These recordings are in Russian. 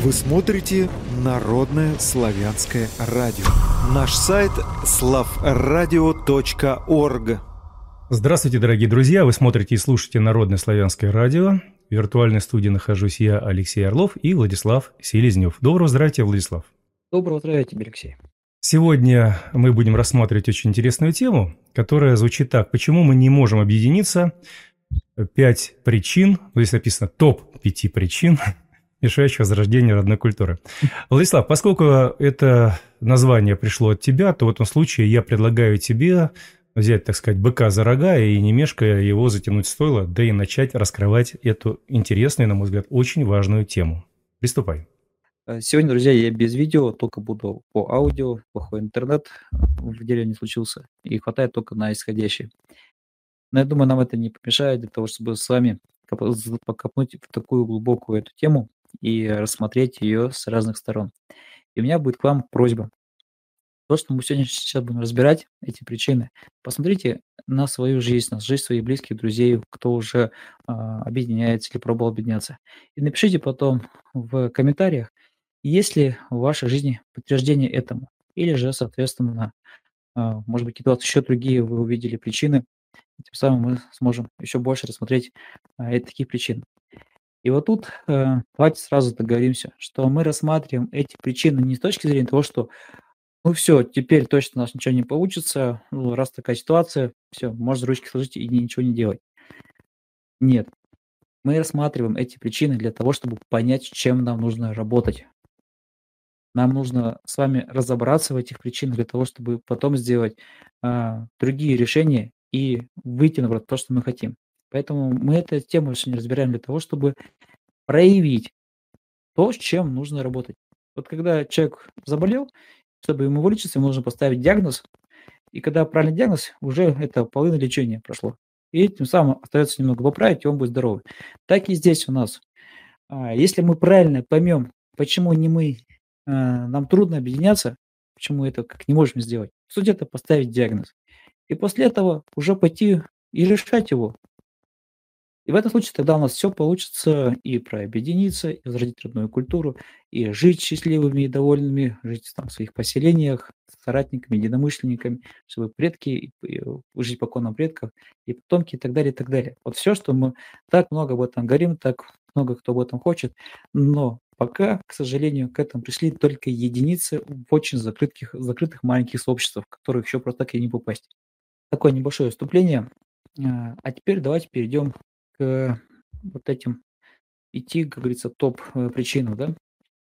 Вы смотрите Народное славянское радио. Наш сайт slavradio.org. Здравствуйте, дорогие друзья! Вы смотрите и слушаете Народное славянское радио. В виртуальной студии нахожусь я, Алексей Орлов, и Владислав Селезнев. Доброго здравия, Владислав! Доброго здравия тебе, Алексей. Сегодня мы будем рассматривать очень интересную тему, которая звучит так. Почему мы не можем объединиться? 5 причин, здесь написано топ-5 причин, мешающих возрождению родной культуры. Владислав, поскольку это название пришло от тебя, то в этом случае я предлагаю тебе взять, так сказать, быка за рога и, не мешкая, его затянуть в стойло, да и начать раскрывать эту интересную, на мой взгляд, очень важную тему. Приступай. Сегодня, друзья, я без видео, только буду по аудио, плохой интернет в деревне случился, и хватает только на исходящий. Но я думаю, нам это не помешает для того, чтобы с вами покопнуть в такую глубокую эту тему и рассмотреть ее с разных сторон. И у меня будет к вам просьба. То, что мы сегодня сейчас будем разбирать, эти причины, посмотрите на свою жизнь, на жизнь своих близких друзей, кто уже объединяется или пробовал объединяться. И напишите потом в комментариях, есть ли в вашей жизни подтверждение этому. Или же, соответственно, может быть, какие-то еще другие вы увидели причины. И тем самым мы сможем еще больше рассмотреть таких причин. И вот тут давайте сразу договоримся, что мы рассматриваем эти причины не с точки зрения того, что ну все, теперь точно у нас ничего не получится, ну, раз такая ситуация, все, можно ручки сложить и ничего не делать. Нет, мы рассматриваем эти причины для того, чтобы понять, с чем нам нужно работать. Нам нужно с вами разобраться в этих причинах для того, чтобы потом сделать другие решения и выйти на то, что мы хотим. Поэтому мы эту тему сегодня разбираем для того, чтобы проявить то, с чем нужно работать. Вот когда человек заболел, чтобы ему вылечиться, ему нужно поставить диагноз, и когда правильный диагноз, уже это половина лечения прошло. И тем самым остается немного поправить, и он будет здоровый. Так и здесь у нас. Если мы правильно поймем, почему не мы, нам трудно объединяться, почему это как не можем сделать, суть это поставить диагноз. И после этого уже пойти и решать его. И в этом случае тогда у нас все получится и про объединиться, и возродить родную культуру, и жить счастливыми и довольными, жить там в своих поселениях, с соратниками, единомышленниками, чтобы предки, жить по конам предков, и потомки, и так далее, и так далее. Вот все, что мы так много об этом говорим, так много кто об этом хочет, но пока, к сожалению, к этому пришли только единицы в очень закрытых маленьких сообществах, в которых еще просто так и не попасть. Такое небольшое вступление. А теперь давайте перейдем к вот этим идти, как говорится, причинам, да.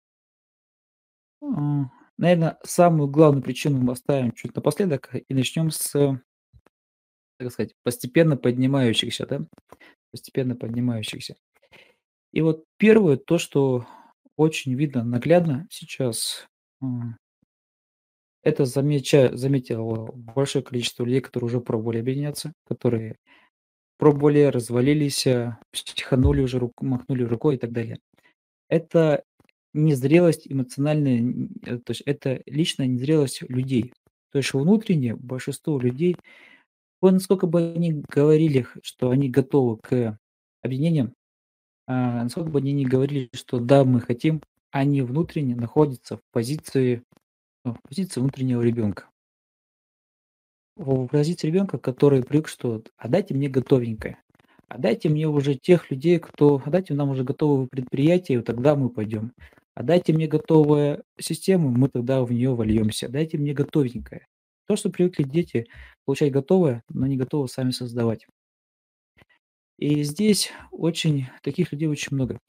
Наверное, самую главную причину мы оставим чуть напоследок и начнем с, так сказать, постепенно поднимающихся, да, постепенно поднимающихся. И вот первое, то, что очень видно наглядно сейчас, это заметило большое количество людей, которые уже пробовали объединяться, которые пробовали, развалились, психанули уже, махнули рукой и так далее. Это незрелость эмоциональная, то есть это личная незрелость людей. То есть внутренне большинство людей, вот насколько бы они говорили, что они готовы к объединениям, насколько бы они ни говорили, что да, мы хотим, они внутренне находятся в позиции внутреннего ребенка. В позиции ребенка, который привык, что дайте мне готовенькое, дайте мне уже тех людей, дайте нам уже готовые предприятия, и вот тогда мы пойдем. Дайте мне готовую систему, мы тогда в нее вольемся. Дайте мне готовенькое. То, что привыкли дети получать готовое, но не готовы сами создавать. И здесь таких людей очень много.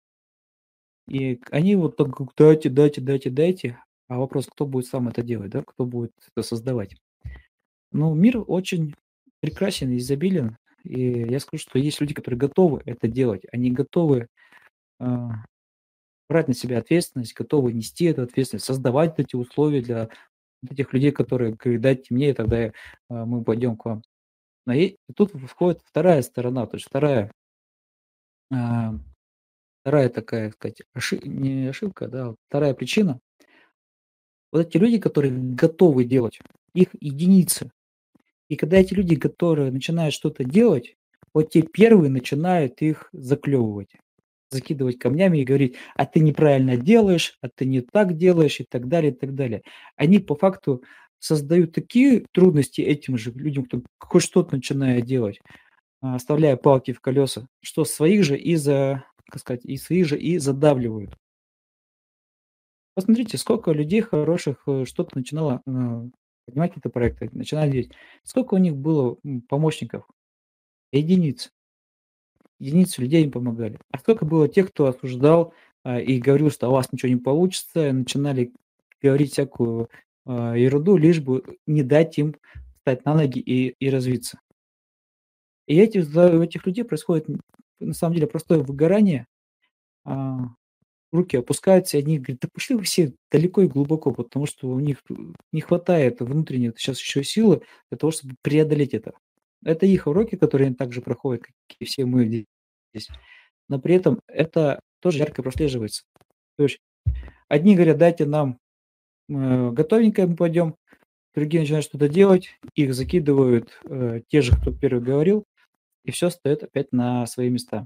И они вот так дайте, дайте, дайте, дайте. А вопрос, кто будет сам это делать, да? Кто будет это создавать? Ну, мир очень прекрасен и изобилен. И я скажу, что есть люди, которые готовы это делать. Они готовы брать на себя ответственность, готовы нести эту ответственность, создавать эти условия для вот этих людей, которые говорят, дайте мне, и тогда мы пойдем к вам. И тут входит вторая сторона, то есть а, вторая такая, сказать, не ошибка, да, вторая причина. Вот эти люди, которые готовы делать, их единицы. И когда эти люди, которые начинают что-то делать, вот те первые начинают их заклевывать. закидывать камнями и говорить: "А ты неправильно делаешь, а ты не так делаешь", и так далее, и так далее. Они по факту создают такие трудности этим же людям, кто хоть что-то начинает делать, оставляя палки в колеса, что своих же как сказать, и своих же и задавливают. Посмотрите, сколько людей хороших, что-то начинало, поднимать какие-то проекты, начинали делать. Сколько у них было, помощников? Единиц. Единицы людей им помогали. А сколько было тех, кто осуждал, и говорил, что у вас ничего не получится, начинали говорить всякую, ерунду, лишь бы не дать им встать на ноги и развиться. И у этих людей происходит, на самом деле, простое выгорание, а, руки опускаются, и они говорят: "Да пошли вы все далеко и глубоко", потому что у них не хватает внутренней сейчас еще силы для того, чтобы преодолеть это. Это их уроки, которые они также проходят, как и все мы здесь. Но при этом это тоже ярко прослеживается. То есть одни говорят: "Дайте нам, готовенькое, мы пойдем", другие начинают что-то делать, их закидывают, те же, кто первый говорил, и все встаёт опять на свои места.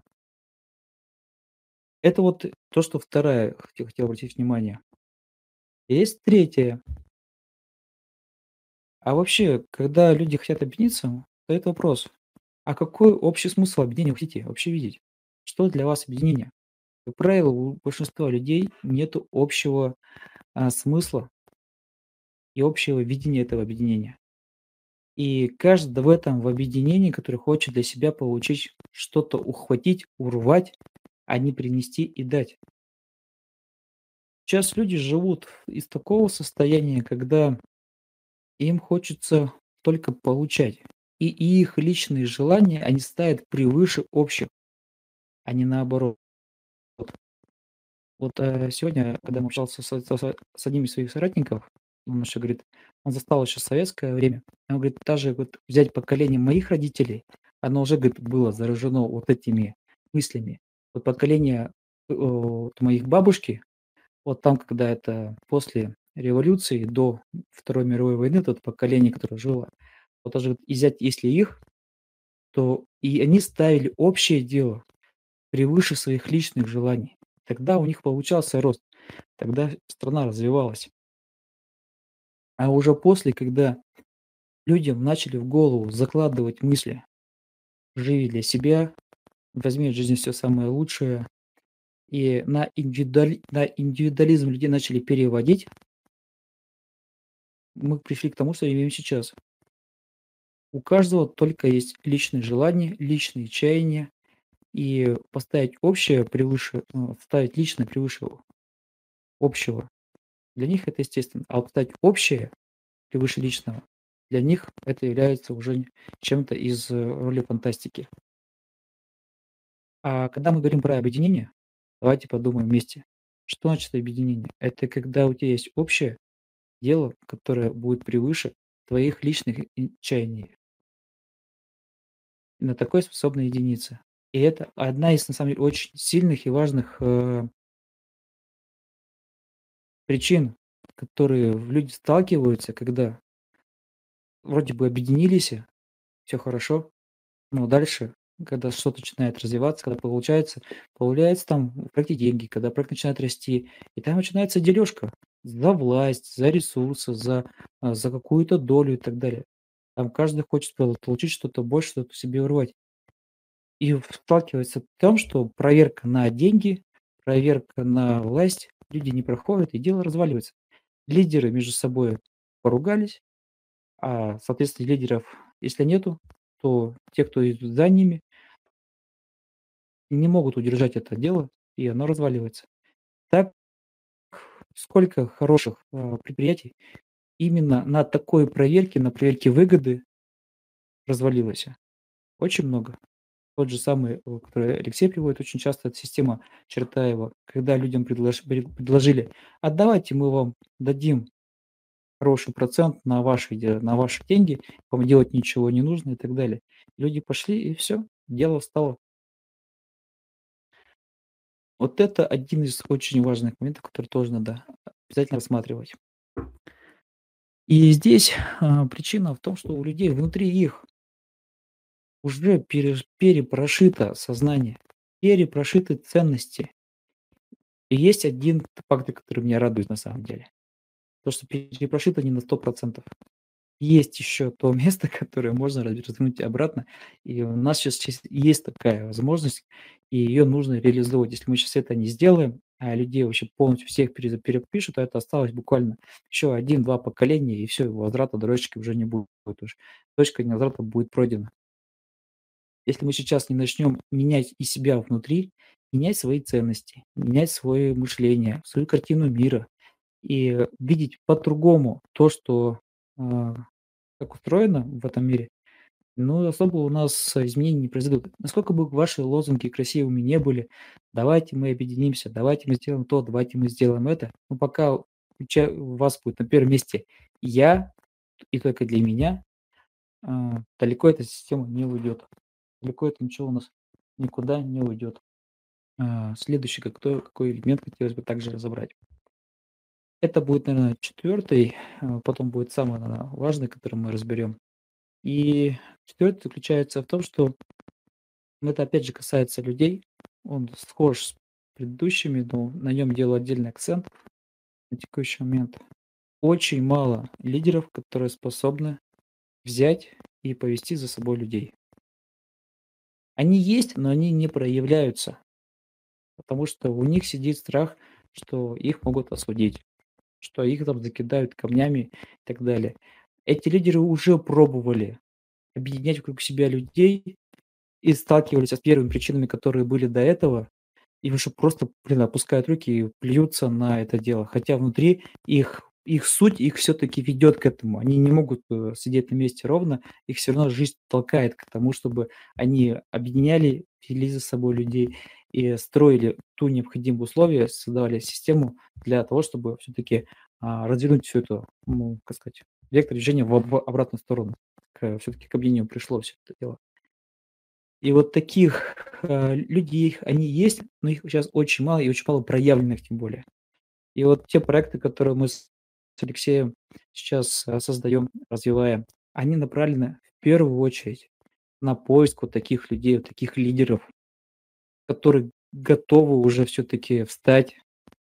Это вот то, что вторая хотел обратить внимание. Есть третье. А вообще, когда люди хотят объединиться, встаёт вопрос: а какой общий смысл объединения вы хотите вообще видеть? Что для вас объединение? Как правило, у большинства людей нету общего, смысла и общего видения этого объединения. И каждый в объединении, который хочет для себя получить что-то, ухватить, урвать, а не принести и дать. Сейчас люди живут из такого состояния, когда им хочется только получать. И их личные желания они ставят превыше общих, а не наоборот. Вот, сегодня, когда я общался с одним из своих соратников, он еще говорит, он застал еще советское время. Он говорит, даже вот взять поколение моих родителей, оно уже, говорит, было заражено вот этими мыслями. Вот поколение, вот моих бабушки, вот там, когда это после революции, до Второй мировой войны, тот поколение, которое жило, вот даже вот и взять, если их, то и они ставили общее дело превыше своих личных желаний. Тогда у них получался рост, тогда страна развивалась. А уже после, когда людям начали в голову закладывать мысли: "Живи для себя, возьми от жизни все самое лучшее", и на индивидуализм людей начали переводить, мы пришли к тому, что имеем сейчас. У каждого только есть личные желания, личные чаяния, и поставить общее превыше, ставить личное превыше общего. Для них это естественно. А вот ставить общее превыше личного, для них это является уже чем-то из роли фантастики. А когда мы говорим про объединение, давайте подумаем вместе. Что значит объединение? Это когда у тебя есть общее дело, которое будет превыше твоих личных чаяний. И на такое способна единица. И это одна из, на самом деле, очень сильных и важных причин, которые люди сталкиваются, когда вроде бы объединились, все хорошо, но дальше, когда что-то начинает развиваться, когда появляются там в проекте деньги, когда проект начинает расти, и там начинается дележка за власть, за ресурсы, за какую-то долю и так далее. Там каждый хочет получить что-то больше, что-то себе урвать. И сталкивается в том, что проверка на деньги, проверка на власть, люди не проходят, и дело разваливается. Лидеры между собой поругались, а, соответственно, лидеров, если нету, то те, кто идут за ними, не могут удержать это дело, и оно разваливается. Так сколько хороших, предприятий именно на такой проверке, на проверке выгоды развалилось. Очень много. Тот же самый, который Алексей приводит очень часто, это система Чертаева, когда людям предложили: "А давайте мы вам дадим хороший процент на ваши деньги, вам делать ничего не нужно" и так далее. Люди пошли, и все, дело стало. Вот это один из очень важных моментов, который тоже надо обязательно рассматривать. И здесь, причина в том, что у людей внутри их уже перепрошито сознание. перепрошиты ценности. И есть один факт, который меня радует на самом деле. То, что перепрошито не на 100%. Есть еще то место, которое можно развернуть обратно. И у нас сейчас есть такая возможность, и ее нужно реализовывать. Если мы сейчас это не сделаем, а людей вообще полностью всех перепишут, то это осталось буквально еще один-два поколения, и все, возврата дорожки уже не будет уже. Точка невозврата будет пройдена. Если мы сейчас не начнем менять и себя внутри, менять свои ценности, менять свое мышление, свою картину мира и видеть по-другому то, что а, как устроено в этом мире, ну, особо у нас изменений не произойдут. Насколько бы ваши лозунги красивыми не были, давайте мы объединимся, давайте мы сделаем то, давайте мы сделаем это. Но пока у вас будет на первом месте я и только для меня, далеко эта система не уйдет. Далеко это ничего у нас никуда не уйдет. Следующий, какой элемент хотелось бы также разобрать. Это будет, наверное, четвертый, потом будет самый, наверное, важный, который мы разберем. И четвертый заключается в том, что это опять же касается людей. Он схож с предыдущими, но на нем делаю отдельный акцент на текущий момент. Очень мало лидеров, которые способны взять и повести за собой людей. Они есть, но они не проявляются, потому что у них сидит страх, что их могут осудить, что их там закидают камнями и так далее. Эти лидеры уже пробовали объединять вокруг себя людей и сталкивались с первыми причинами, которые были до этого, и уже просто, опускают руки и плюются на это дело. Хотя внутри их суть их все-таки ведет к этому. Они не могут сидеть на месте ровно, их все равно жизнь толкает к тому, чтобы они объединяли, вели за собой людей и строили ту необходимые условия, создавали систему для того, чтобы все-таки развернуть всю эту, как сказать, вектор движения в обратную сторону. Все-таки к объединению пришло все это дело. И вот таких, людей, они есть, но их сейчас очень мало, и очень мало проявленных тем более. И вот те проекты, которые мы с Алексеем сейчас, создаем, развиваем, они направлены в первую очередь на поиск вот таких людей, вот таких лидеров, которые готовы уже все-таки встать,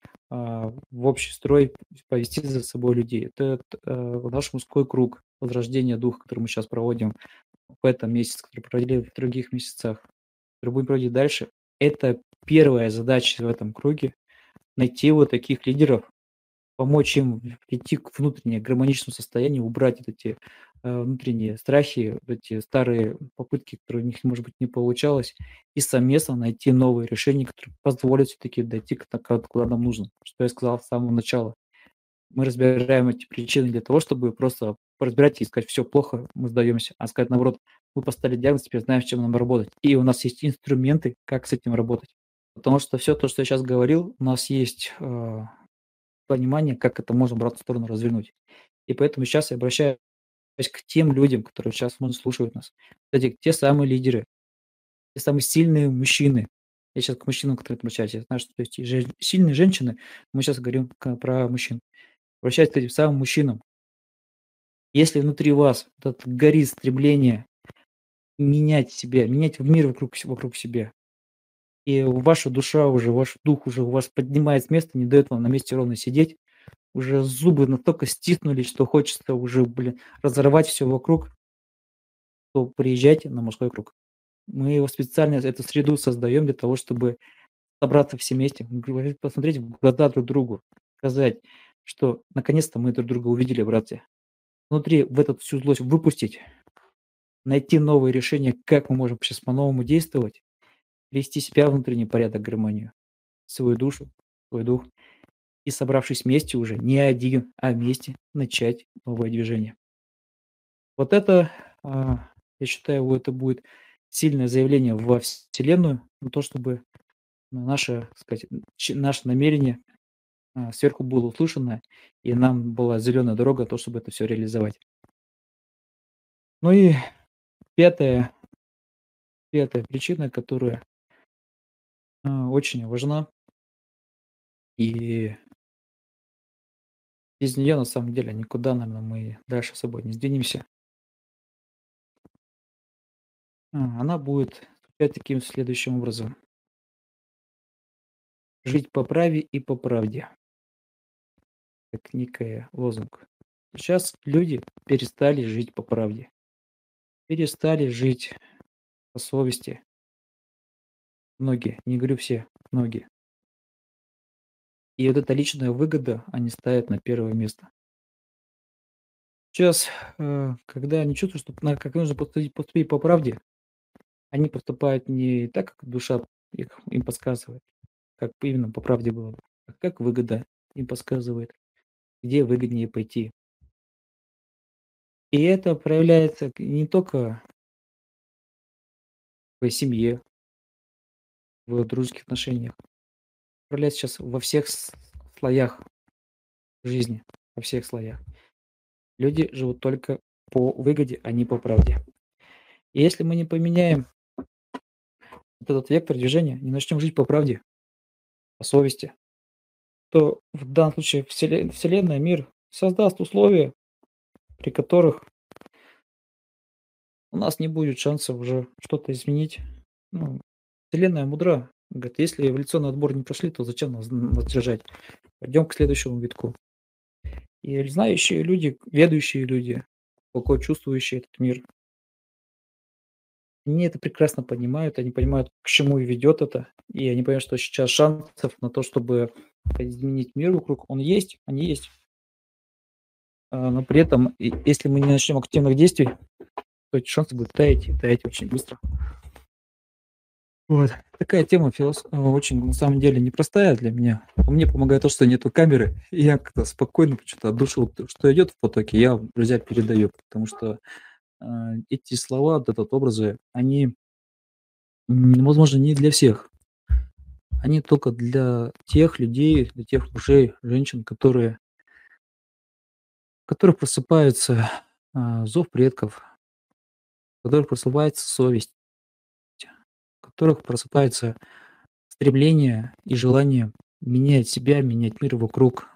в общий строй, повести за собой людей. Это наш мужской круг возрождения духа, который мы сейчас проводим в этом месяце, который проводили в других месяцах, который будем проводить дальше. Это первая задача в этом круге — найти вот таких лидеров, помочь им прийти к внутреннему гармоничному состоянию, убрать вот эти внутренние страхи, вот эти старые попытки, которые у них, может быть, не получалось, и совместно найти новые решения, которые позволят все-таки дойти куда нам нужно. Что я сказал с самого начала. Мы разбираем эти причины для того, чтобы просто разбирать и сказать: все плохо, мы сдаемся, а сказать наоборот: мы поставили диагноз, теперь знаем, с чем нам работать. И у нас есть инструменты, как с этим работать. Потому что все то, что я сейчас говорил, у нас есть понимание, как это можно в обратную сторону развернуть. И поэтому сейчас я обращаюсь к тем людям, которые сейчас, может, слушают нас. Кстати, те самые лидеры, те самые сильные мужчины. Я сейчас к мужчинам, которые обращаюсь. Я знаю, что есть и сильные женщины. Мы сейчас говорим про мужчин. Обращаюсь к этим самым мужчинам. Если внутри вас вот это горит стремление менять себя, менять в мир вокруг себя, и ваша душа уже, ваш дух уже у вас поднимает с места, не дает вам на месте ровно сидеть, уже зубы настолько стиснулись, что хочется уже, разорвать все вокруг, то приезжайте на мужской круг. Мы его специально, эту среду создаем для того, чтобы собраться все вместе, посмотреть в глаза друг другу, сказать, что наконец-то мы друг друга увидели, братья. Внутри в эту всю злость выпустить, найти новые решения, как мы можем сейчас по-новому действовать, привести себя в внутренний порядок, гармонию, свою душу, свой дух, и, собравшись вместе уже, не один, а вместе начать новое движение. Вот это, я считаю, это будет сильное заявление во Вселенную на то, чтобы наше, так сказать, наше намерение сверху было услышано, и нам была зеленая дорога, то, чтобы это все реализовать. Ну и пятая, пятая причина, которая очень важна, и без нее на самом деле никуда, наверное, мы дальше с собой не сдвинемся. Она будет звучать таким следующим образом. жить по праве и по правде, как некая лозунг. Сейчас люди перестали жить по правде, перестали жить по совести. Многие, не говорю все, многие. И вот эта личная выгода они ставят на первое место. Сейчас, когда они чувствуют, что как нужно поступить по правде, они поступают не так, как душа им подсказывает, как именно по правде было бы, а как выгода им подсказывает, где выгоднее пойти. И это проявляется не только в семье, в дружеских отношениях, проявляется сейчас во всех слоях жизни, во всех слоях. Люди живут только по выгоде, а не по правде. И если мы не поменяем вот этот вектор движения, не начнем жить по правде, по совести, то в данном случае Вселенная, мир создаст условия, при которых у нас не будет шанса уже что-то изменить. Ну, Вселенная мудра. Говорит, если эволюционный отбор не прошли, то зачем нас держать? Пойдем к следующему витку. И знающие люди, ведущие люди, глубоко чувствующие этот мир, они это прекрасно понимают, они понимают, к чему и ведет это, и они понимают, что сейчас шансов на то, чтобы изменить мир вокруг, они есть. Но при этом, если мы не начнем активных действий, то эти шансы будут таять и таять очень быстро. Вот. Такая тема очень, на самом деле, непростая для меня. Мне помогает то, что нету камеры, и я как-то спокойно, почему-то от души, что идет в потоке, я, друзья, передаю, потому что эти слова, вот этот образы, они, возможно, не для всех. Они только для тех людей, для тех мужей, женщин, в которых просыпается зов предков, в которых просыпается совесть, в которых просыпается стремление и желание менять себя, менять мир вокруг.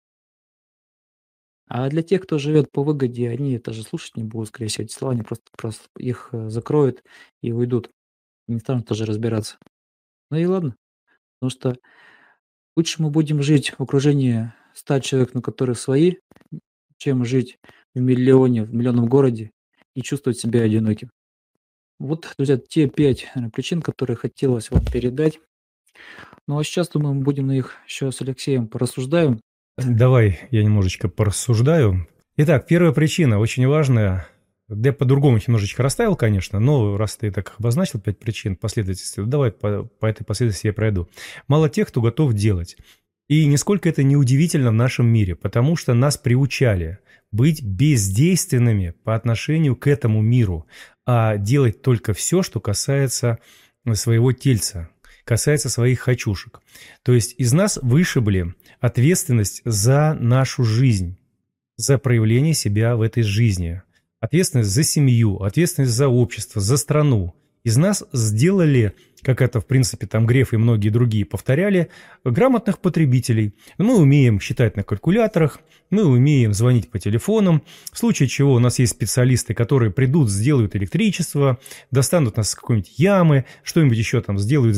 А для тех, кто живет по выгоде, они даже слушать не будут, скорее всего, эти слова, они просто их закроют и уйдут, и не станут тоже разбираться. Ну и ладно, потому что лучше мы будем жить в окружении 100 человек, на которых свои, чем жить в миллионном городе и чувствовать себя одиноким. Вот, друзья, те 5 причин, которые хотелось вам передать. Ну а сейчас, думаю, мы будем на них еще с Алексеем порассуждаем. Давай я немножечко порассуждаю. Итак, первая причина, очень важная. Я по-другому их немножечко расставил, конечно, но раз ты так обозначил 5 причин последовательности, давай по этой последовательности я пройду. Мало тех, кто готов делать. И нисколько это не удивительно в нашем мире, потому что нас приучали быть бездейственными по отношению к этому миру, а делать только все, что касается своего тельца, касается своих хочушек. То есть из нас вышибли ответственность за нашу жизнь, за проявление себя в этой жизни, ответственность за семью, ответственность за общество, за страну. Из нас сделали, как это, в принципе, там Греф и многие другие повторяли, грамотных потребителей. Мы умеем считать на калькуляторах, мы умеем звонить по телефонам, в случае чего у нас есть специалисты, которые придут, сделают электричество, достанут нас с какой-нибудь ямы, что-нибудь еще там сделают.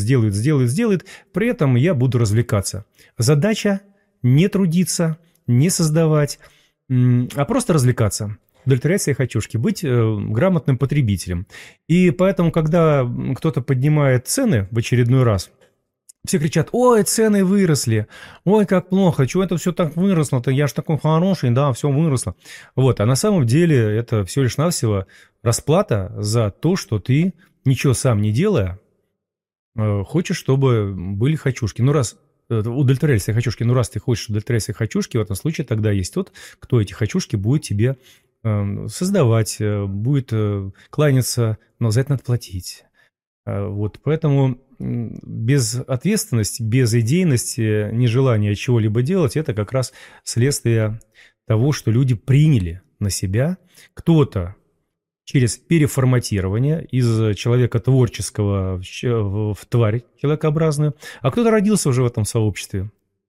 При этом я буду развлекаться. Задача не трудиться, не создавать, а просто развлекаться. Удовлетворять свои хочушки, быть грамотным потребителем. И поэтому, когда кто-то поднимает цены в очередной раз, все кричат: ой, цены выросли, ой, как плохо, чего это все так выросло-то, я ж такой хороший, да, все выросло. Вот, а на самом деле это всего лишь навсего расплата за то, что ты, ничего сам не делая, хочешь, чтобы были хочушки. Ну, раз удовлетворяли свои хочушки, ну, раз ты хочешь удовлетворять свои хочушки, в этом случае тогда есть тот, кто эти хочушки будет тебе создавать, будет кланяться, но за это надо платить. Вот, поэтому без ответственности, без идейности, нежелания чего-либо делать, это как раз следствие того, что люди приняли на себя. Кто-то через переформатирование из человека творческого в тварь человекообразную, а кто-то родился уже в этом сообществе.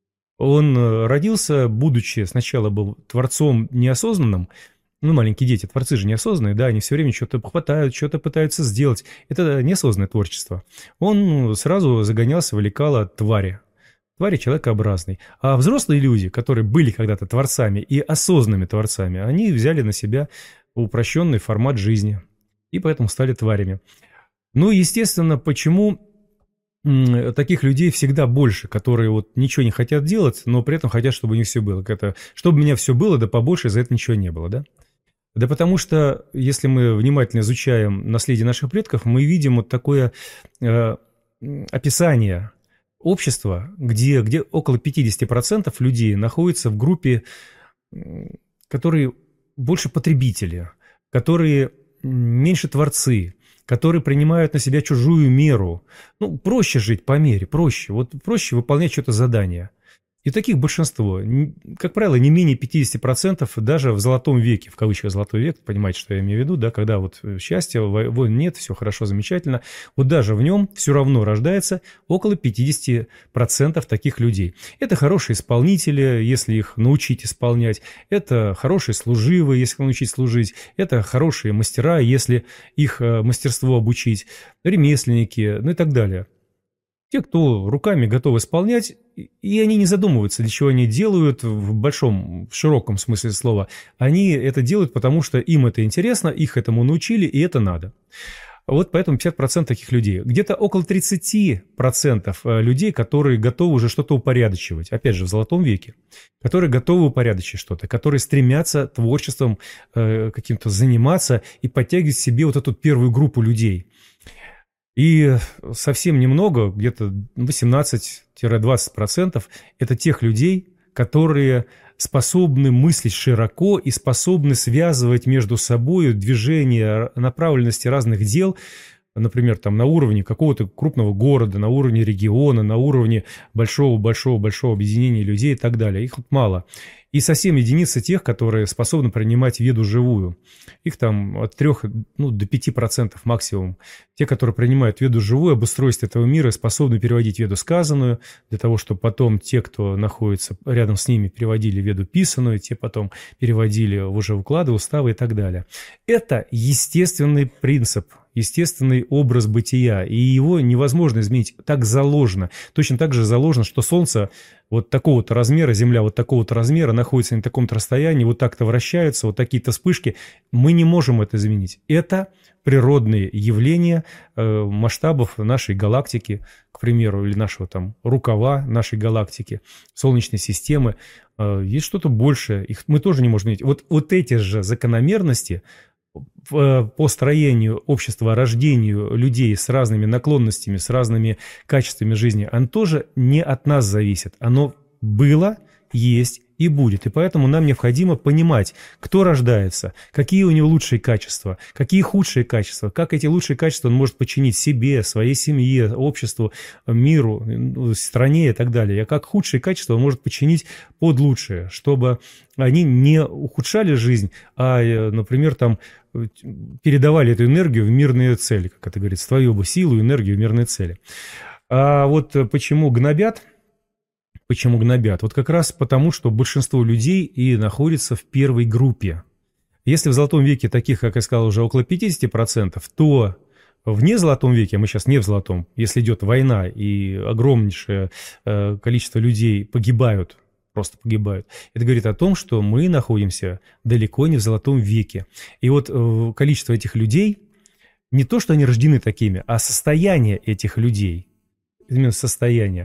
Он родился, будучи сначала был творцом неосознанным. Ну, маленькие дети, творцы же неосознанные, да, они все время что-то хватают, что-то пытаются сделать. Это неосознанное творчество. Он сразу загонялся в лекало твари. твари человекообразной. А взрослые люди, которые были когда-то творцами и осознанными творцами, они взяли на себя упрощенный формат жизни и поэтому стали тварями. Ну, естественно, почему таких людей всегда больше, которые вот ничего не хотят делать, но при этом хотят, чтобы у них все было. Чтобы у меня все было, да побольше, за это ничего не было, да? Да потому что, если мы внимательно изучаем наследие наших предков, мы видим вот такое описание общества, где около 50% людей находятся в группе, которые больше потребители, которые меньше творцы, которые принимают на себя чужую меру. Ну, проще жить по мере, проще. Вот проще выполнять что-то задание. И таких большинство, как правило, не менее 50% даже в золотом веке, в кавычках золотой век, понимаете, что я имею в виду, да, когда вот счастья, войн нет, все хорошо, замечательно, вот даже в нем все равно рождается около 50% таких людей. Это хорошие исполнители, если их научить исполнять, это хорошие служивые, если их научить служить, это хорошие мастера, если их мастерство обучить, ремесленники, ну и так далее. Те, кто руками готовы исполнять, и они не задумываются, для чего они делают в широком смысле слова. Они это делают, потому что им это интересно, их этому научили, и это надо. Вот поэтому 50% таких людей. Где-то около 30% людей, которые готовы уже что-то упорядочивать. Опять же, в золотом веке. Которые готовы упорядочить что-то, которые стремятся творчеством каким-то заниматься и подтягивать к себе вот эту первую группу людей. И совсем немного, где-то 18-20% это тех людей, которые способны мыслить широко и способны связывать между собой движение направленности разных дел, например, там на уровне какого-то крупного города, на уровне региона, на уровне большого-большого-большого объединения людей и так далее. Их вот мало. И совсем единицы тех, которые способны принимать веду живую. Их там от 3 до 5% максимум. Те, которые принимают веду живую, об устройстве этого мира, способны переводить веду сказанную, для того, чтобы потом те, кто находится рядом с ними, переводили веду писанную, те потом переводили уже уклады, уставы и так далее. Это естественный принцип, естественный образ бытия, и его невозможно изменить. Так заложено. Точно так же заложено, что Солнце вот такого-то размера, Земля вот такого-то размера, находится на таком-то расстоянии, вот так-то вращается, вот такие-то вспышки. Мы не можем это изменить. Это природные явления масштабов нашей галактики, к примеру, или нашего там рукава нашей галактики, Солнечной системы. Есть что-то большее, их мы тоже не можем изменить. Вот эти же закономерности по строению общества, рождению людей с разными наклонностями, с разными качествами жизни, оно тоже не от нас зависит. Оно было, есть и будет. И поэтому нам необходимо понимать, кто рождается, какие у него лучшие качества, какие худшие качества, как эти лучшие качества он может подчинить себе, своей семье, обществу, миру, стране и так далее. А как худшие качества он может подчинить под лучшие, чтобы они не ухудшали жизнь, а, например, там передавали эту энергию в мирные цели, как это говорится, твою бы силу, энергию в мирные цели. А вот почему гнобят? Почему гнобят? Вот как раз потому, что большинство людей и находится в первой группе. Если в Золотом веке таких, как я сказал, уже около 50%, то в незолотом веке, мы сейчас не в Золотом, если идет война и огромнейшее количество людей погибают, просто погибают, это говорит о том, что мы находимся далеко не в Золотом веке. И вот количество этих людей, не то, что они рождены такими, а состояние этих людей, именно состояние,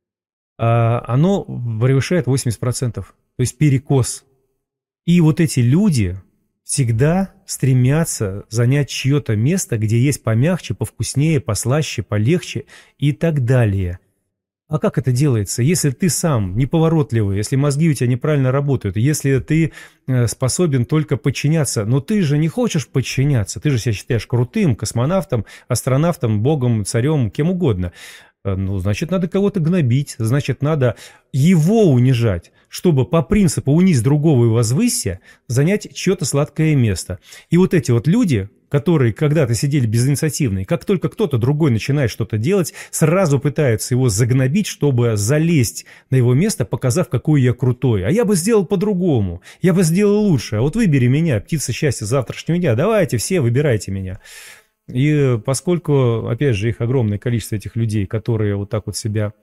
оно превышает 80%, то есть перекос. И вот эти люди всегда стремятся занять чье-то место, где есть помягче, повкуснее, послаще, полегче и так далее. А как это делается? Если ты сам неповоротливый, если мозги у тебя неправильно работают, если ты способен только подчиняться, но ты же не хочешь подчиняться, ты же себя считаешь крутым, космонавтом, астронавтом, богом, царем, кем угодно. Ну, значит, надо кого-то гнобить, значит, надо его унижать, чтобы по принципу «унизь другого и возвысься» занять чье-то сладкое место. И вот эти вот люди, которые когда-то сидели безинициативные, как только кто-то другой начинает что-то делать, сразу пытаются его загнобить, чтобы залезть на его место, показав, какой я крутой. А я бы сделал по-другому, я бы сделал лучше. А вот выбери меня, птица счастья завтрашнего дня, давайте все, выбирайте меня. И поскольку, опять же, их огромное количество этих людей, которые вот так вот себя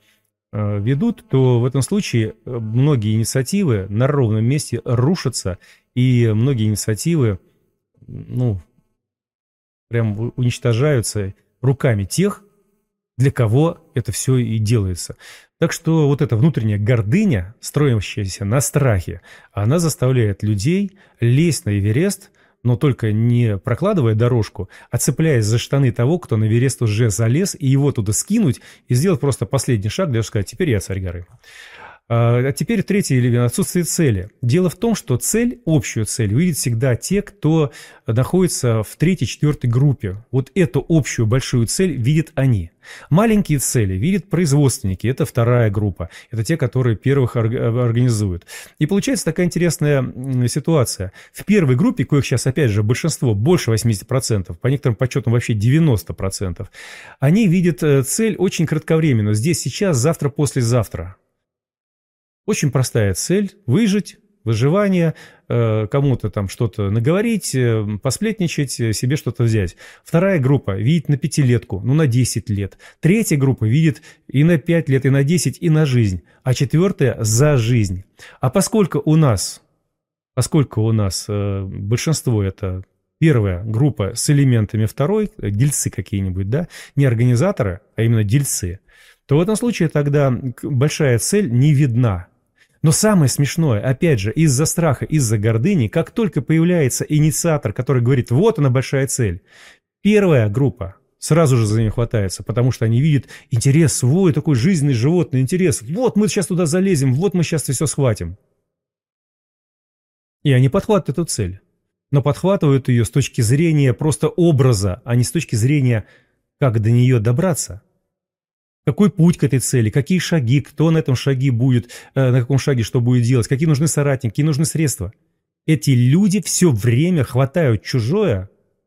ведут, то в этом случае многие инициативы на ровном месте рушатся, и многие инициативы, ну, прям уничтожаются руками тех, для кого это все и делается. Так что вот эта внутренняя гордыня, строящаяся на страхе, она заставляет людей лезть на Эверест, но только не прокладывая дорожку, а цепляясь за штаны того, кто на Эверест уже залез, и его туда скинуть, и сделать просто последний шаг, для того, чтобы сказать: теперь я царь горы. А теперь третий элемент – отсутствие цели. Дело в том, что цель, общую цель, видят всегда те, кто находится в третьей, четвертой группе. Вот эту общую большую цель видят они. Маленькие цели видят производственники, это вторая группа, это те, которые первых организуют. И получается такая интересная ситуация. В первой группе, коих сейчас опять же большинство, больше 80%, по некоторым подсчетам вообще 90%, они видят цель очень кратковременную, здесь, сейчас, завтра, послезавтра. Очень простая цель – выжить, выживание, кому-то там что-то наговорить, посплетничать, себе что-то взять. Вторая группа видит на пятилетку, ну на 10 лет. Третья группа видит и на 5 лет, и на 10, и на жизнь. А четвертая – за жизнь. А поскольку у нас большинство – это первая группа с элементами второй, дельцы какие-нибудь, да, не организаторы, а именно дельцы, то в этом случае тогда большая цель не видна. Но самое смешное, опять же, из-за страха, из-за гордыни, как только появляется инициатор, который говорит: вот она большая цель, первая группа сразу же за нее хватается, потому что они видят интерес свой, такой жизненный животный интерес. Вот мы сейчас туда залезем, вот мы сейчас все схватим. И они подхватывают эту цель, но подхватывают ее с точки зрения просто образа, а не с точки зрения, как до нее добраться. Какой путь к этой цели, какие шаги, кто на этом шаге будет, на каком шаге что будет делать, какие нужны соратники, какие нужны средства. Эти люди все время хватают чужое,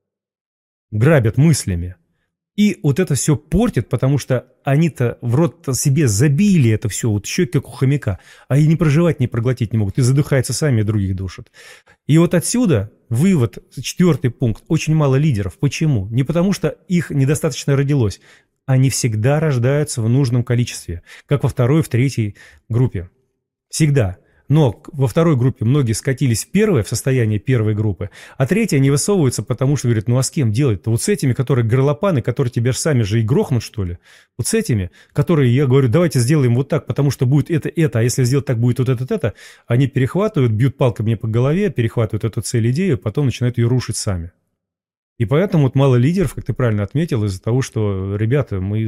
грабят мыслями. И вот это все портит, потому что они-то в рот себе забили это все, вот еще как у хомяка, а и не проживать, не проглотить не могут, и задыхаются сами, и других душат. И вот отсюда вывод, четвертый пункт: очень мало лидеров. Почему? Не потому что их недостаточно родилось. Они всегда рождаются в нужном количестве, как во второй, в третьей группе. Всегда. Но во второй группе многие скатились в состояние первой группы, а третья не высовывается, потому что говорят: ну а с кем делать-то? Вот с этими, которые горлопаны, которые тебя же сами же и грохнут, что ли? Вот с этими, которые, я говорю, давайте сделаем вот так, потому что будет это, а если сделать так, будет вот это. Они перехватывают, бьют палкой мне по голове, перехватывают эту цель, идею, потом начинают ее рушить сами. И поэтому вот мало лидеров, как ты правильно отметил, из-за того, что, ребята, мы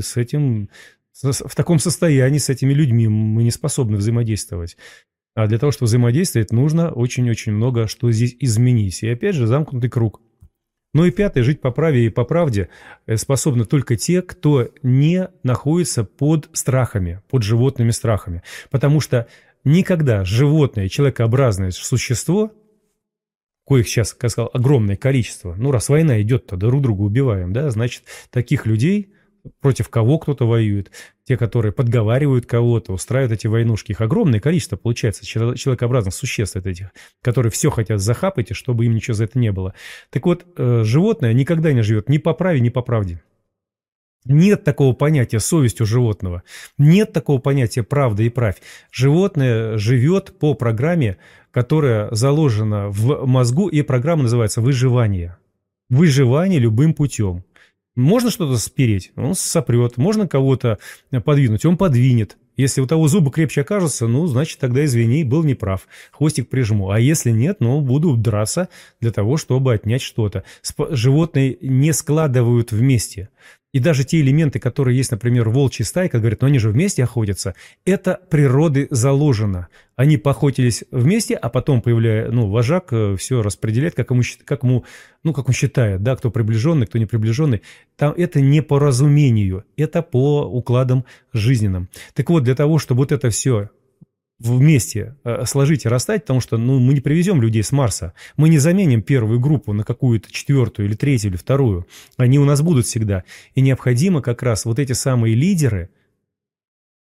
в таком состоянии с этими людьми мы не способны взаимодействовать. А для того, чтобы взаимодействовать, нужно очень-очень много что здесь изменить. И опять же, замкнутый круг. Ну и пятое: жить по праве и по правде способны только те, кто не находится под страхами, под животными страхами. Потому что никогда животное, человекообразное существо, коих сейчас, как сказал, огромное количество. Ну, раз война идет, то друг друга убиваем, да, значит, таких людей, против кого кто-то воюет, те, которые подговаривают кого-то, устраивают эти войнушки, их огромное количество, получается, человекообразных существ этих, которые все хотят захапать, и чтобы им ничего за это не было. Так вот, животное никогда не живет ни по праве, ни по правде. Нет такого понятия совесть у животного, нет такого понятия правда и правь. Животное живет по программе, которая заложена в мозгу, и программа называется выживание. Выживание любым путем. Можно что-то спереть, он сопрет, можно кого-то подвинуть, он подвинет. Если у того зубы крепче окажутся, ну, значит, тогда, извини, был неправ, хвостик прижму. А если нет, ну, буду драться для того, чтобы отнять что-то. Животные не складывают вместе. И даже те элементы, которые есть, например, в волчьей стае, как говорят, но они же вместе охотятся, это природы заложено. Они поохотились вместе, а потом, вожак все распределяет, как он считает, да, кто приближенный, кто не приближенный. Там это не по разумению, это по укладам жизненным. Так вот, для того, чтобы вот это все вместе сложить и расстать, потому что мы не привезем людей с Марса, мы не заменим первую группу на какую-то четвертую или третью или вторую, они у нас будут всегда. И необходимо как раз вот эти самые лидеры,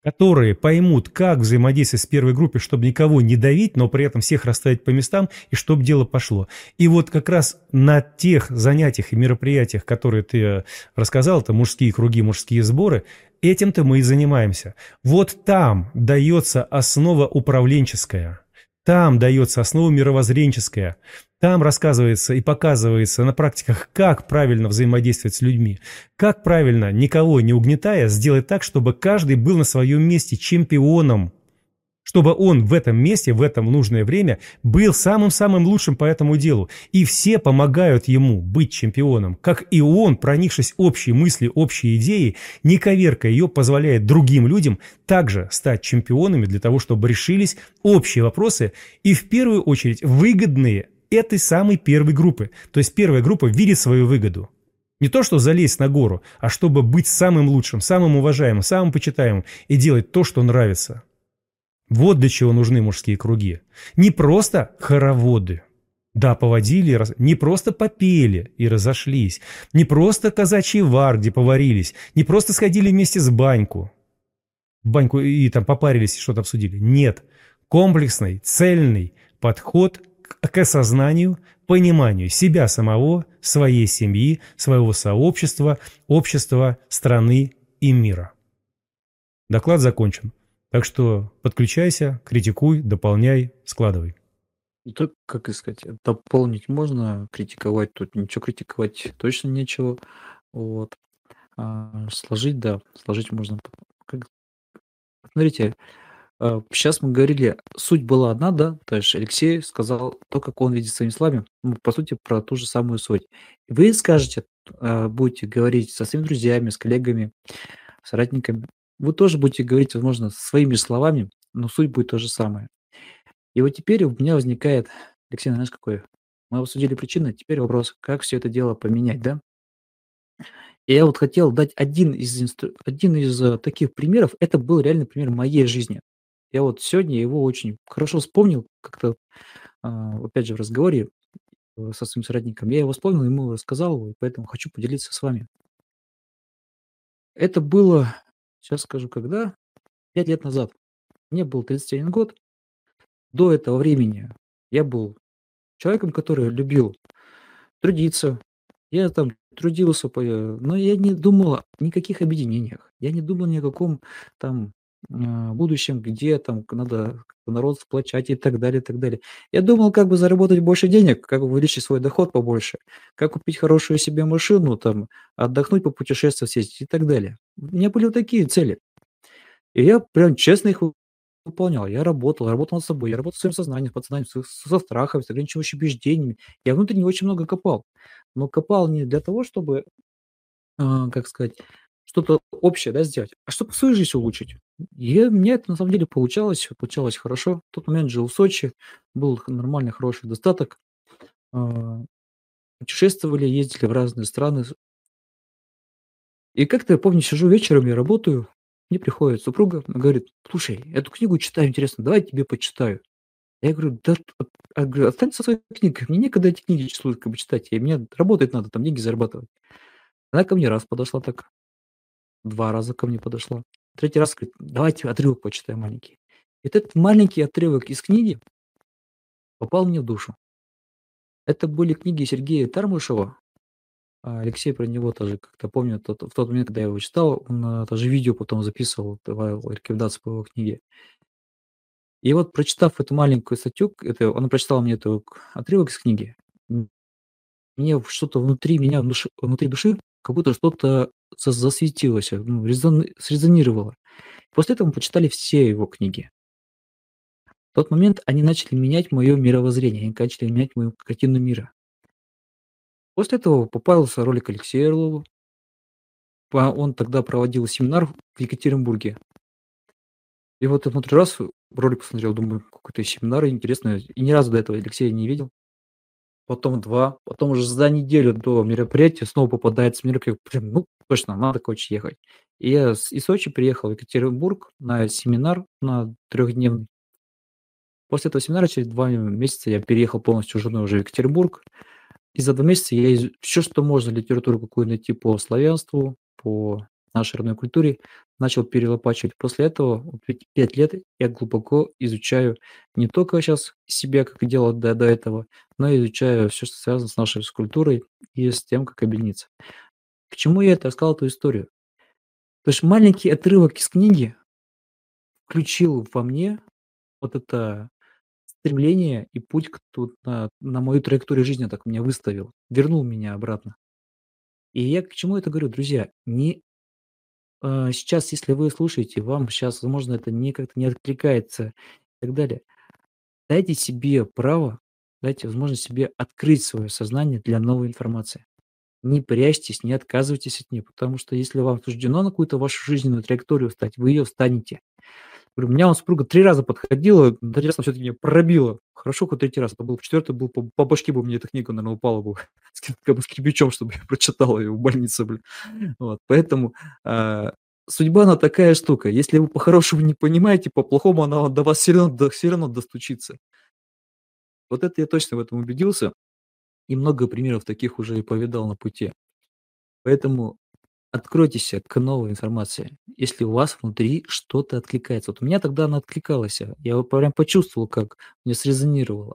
которые поймут, как взаимодействовать с первой группой, чтобы никого не давить, но при этом всех расставить по местам, и чтобы дело пошло. И вот как раз на тех занятиях и мероприятиях, которые ты рассказал, это мужские круги, мужские сборы, этим-то мы и занимаемся. Вот там дается основа управленческая, там дается основа мировоззренческая, там рассказывается и показывается на практиках, как правильно взаимодействовать с людьми, как правильно, никого не угнетая, сделать так, чтобы каждый был на своем месте чемпионом, чтобы он в этом месте, в это нужное время был самым-самым лучшим по этому делу. И все помогают ему быть чемпионом, как и он, проникшись общей мыслью, общей идеей, не коверкая ее, позволяет другим людям также стать чемпионами для того, чтобы решились общие вопросы и в первую очередь выгодные этой самой первой группы. То есть первая группа видит свою выгоду. Не то, что залезть на гору, а чтобы быть самым лучшим, самым уважаемым, самым почитаемым и делать то, что нравится. Вот для чего нужны мужские круги. Не просто хороводы. Да, поводили, не просто попели и разошлись. Не просто казачий вар, где поварились. Не просто сходили вместе в баньку и там попарились и что-то обсудили. Нет. Комплексный, цельный подход к осознанию, пониманию себя самого, своей семьи, своего сообщества, общества, страны и мира. Доклад закончен. Так что подключайся, критикуй, дополняй, складывай. Так, как сказать, дополнить можно, критиковать тут ничего критиковать точно нечего. Вот. Сложить, да, сложить можно. Смотрите, сейчас мы говорили, суть была одна, да, то есть Алексей сказал то, как он видит своими словами, по сути, про ту же самую суть. Вы скажете, будете говорить со своими друзьями, с коллегами, соратниками, вы тоже будете говорить, возможно, своими словами, но суть будет то же самое. И вот теперь у меня возникает, Алексей, знаешь, какой? Мы обсудили причины, теперь вопрос, как все это дело поменять, да? И я вот хотел дать один из таких примеров. Это был реальный пример моей жизни. Я вот сегодня его очень хорошо вспомнил, как-то, опять же, в разговоре со своим соратником. Я его вспомнил, ему рассказал, и поэтому хочу поделиться с вами. Это было, сейчас скажу, когда? 5 лет назад. Мне был 31 год. До этого времени я был человеком, который любил трудиться. Я там трудился, но я не думал о никаких объединениях. Я не думал ни о каком там будущем, где там надо народ сплочать и так далее, и так далее. Я думал, как бы заработать больше денег, как бы увеличить свой доход побольше, как купить хорошую себе машину, там, отдохнуть, попутешествовать, съездить и так далее. У меня были вот такие цели. И я прям честно их выполнял. Я работал над собой, я работал с своим сознанием, подсознанием, со страхами, с ограничивающими убеждениями. Я внутренне очень много копал. Но копал не для того, чтобы, как сказать, что-то общее, да, сделать, а чтобы свою жизнь улучшить. И у меня это на самом деле получалось хорошо. В тот момент жил в Сочи, был нормальный, хороший достаток. А, Путешествовали, ездили в разные страны. И как-то я помню, сижу вечером, я работаю, мне приходит супруга, она говорит: "Слушай, эту книгу читаю, интересно, давай я тебе почитаю". Я говорю: "Да, говорю, останься со своей книгой, мне некогда эти книги как бы читать, мне работать надо, там деньги зарабатывать". Она ко мне раз подошла так, 2 раза ко мне подошла, третий раз говорит: "Давайте отрывок почитаем маленький". И вот этот маленький отрывок из книги попал мне в душу. Это были книги Сергея Тармышева. Алексей про него тоже как-то помнит, в тот момент, когда я его читал, он тоже видео потом записывал, давал рекомендации по его книге. И вот, прочитав эту маленькую статью, он прочитал мне эту отрывок из книги, мне что-то внутри меня, внутри души, как будто что-то засветилось, ну, срезонировало. После этого мы почитали все его книги. В тот момент они начали менять мое мировоззрение, они начали менять мою картину мира. После этого попался ролик Алексея Орлова. Он тогда проводил семинар в Екатеринбурге. И вот я внутри раз ролик посмотрел, думаю, какой-то семинар интересный. И ни разу до этого Алексея не видел. Потом 2, потом уже за неделю до мероприятия снова попадается мероприятие. Прям, ну, точно, надо, короче, ехать. И я из Сочи приехал в Екатеринбург на семинар на 3-дневный. После этого семинара через 2 месяца я переехал полностью женой уже в Екатеринбург. И за 2 месяца я все, что можно, литературу какую найти по славянству, по нашей родной культуре, начал перелопачивать. После этого вот 5 лет я глубоко изучаю не только сейчас себя, как и делал до этого, но и изучаю все, что связано с нашей культурой и с тем, как объединиться. К чему я это рассказал, эту историю? То есть маленький отрывок из книги включил во мне вот это стремление и путь на мою траекторию жизни, так меня выставил, вернул меня обратно. И я к чему это говорю, друзья? Сейчас, если вы слушаете, вам сейчас, возможно, это не как-то не откликается и так далее. Дайте себе право, дайте возможность себе открыть свое сознание для новой информации. Не прячьтесь, не отказывайтесь от нее, потому что если вам суждено на какую-то вашу жизненную траекторию встать, вы ее встанете. Говорю, у меня супруга 3 раза подходила, на 3 раза всё-таки меня пробила. Хорошо, хоть 3 раз, это был 4-й, был по башке бы мне эта книга, наверно, упала бы с кирпичом, чтобы я прочитал ее в больнице, блин. Вот, поэтому, судьба, она такая штука. Если вы по-хорошему не понимаете, по-плохому она до вас всё равно достучится. Вот это я точно в этом убедился, и много примеров таких уже и повидал на пути. Поэтому откройтесь к новой информации, если у вас внутри что-то откликается. Вот у меня тогда она откликалась. Я вот прям почувствовал, как мне срезонировало.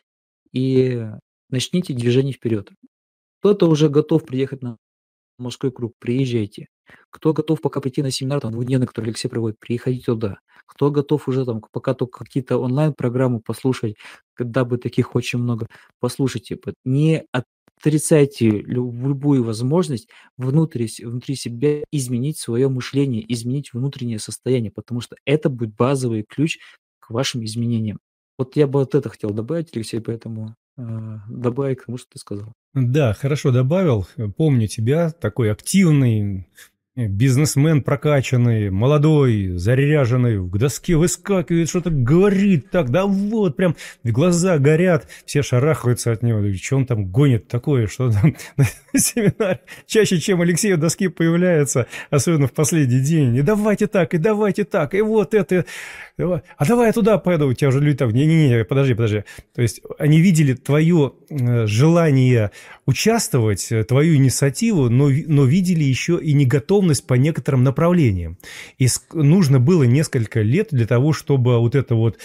И начните движение вперед. Кто-то уже готов приехать на мужской круг, приезжайте. Кто готов пока прийти на семинар там двухдневный, который Алексей проводит, приходите туда. Кто готов уже там пока только какие-то онлайн-программы послушать, дабы таких очень много, послушайте. Не отрицайте любую возможность внутри себя изменить свое мышление, изменить внутреннее состояние, потому что это будет базовый ключ к вашим изменениям. Вот я бы вот это хотел добавить, Алексей, поэтому добавить к тому, что ты сказал. Да, хорошо добавил. Помню тебя, такой активный, бизнесмен прокачанный, молодой, заряженный, к доске выскакивает, что-то говорит так, да вот, прям глаза горят, все шарахаются от него. Что он там гонит такое, что там на семинаре чаще, чем Алексей у доски появляется, особенно в последний день. И давайте так, и вот это. А давай я туда пойду. У тебя уже люди там, не-не-не, подожди. То есть они видели твое желание участвовать, твою инициативу, но видели еще и неготовность по некоторым направлениям. И нужно было несколько лет для того, чтобы вот это вот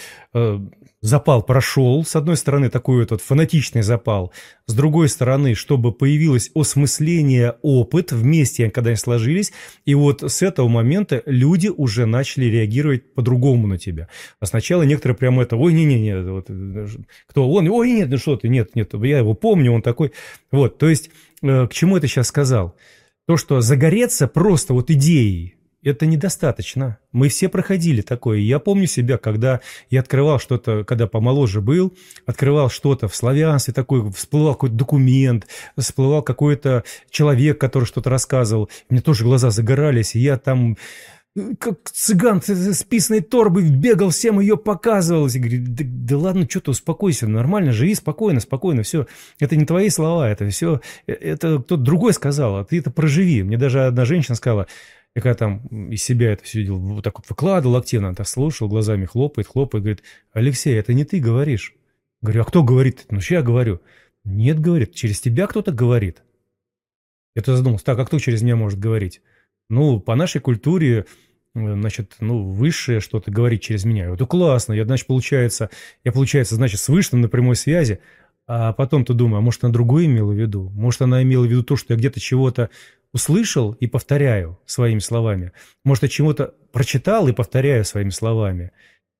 запал прошел. С одной стороны, такой вот фанатичный запал. С другой стороны, чтобы появилось осмысление, опыт, вместе, когда они сложились. И вот с этого момента люди уже начали реагировать по-другому на тебя. А сначала некоторые прямо ой, не-не-не, вот, кто он? Ой, нет, ну что ты, нет, я его помню, он такой. Вот, то есть, к чему это сейчас сказал? То, что загореться просто вот идеей, это недостаточно. Мы все проходили такое. Я помню себя, когда я открывал что-то, когда помоложе был, открывал что-то в славянстве, такой, всплывал какой-то документ, всплывал какой-то человек, который что-то рассказывал. Мне тоже глаза загорались, и я там как цыган с писаной торбой бегал, всем ее показывал. И говорит, да ладно, что ты, успокойся, нормально, живи спокойно, все. Это не твои слова, это все, это кто-то другой сказал, а ты это проживи. Мне даже одна женщина сказала, я когда там из себя это все видел, вот так вот выкладывал активно, она так слушал, глазами хлопает, говорит, Алексей, это не ты говоришь. Говорю, а кто говорит? Ну, что я говорю? Нет, говорит, через тебя кто-то говорит. Я-то задумался, так, а кто через меня может говорить? Ну, по нашей культуре, значит, высшее что-то говорит через меня. Это классно, получается, значит, с высшим на прямой связи. А потом-то думаю, а может, она другое имела в виду? Может, она имела в виду то, что я где-то чего-то услышал и повторяю своими словами. Может, я чего-то прочитал и повторяю своими словами.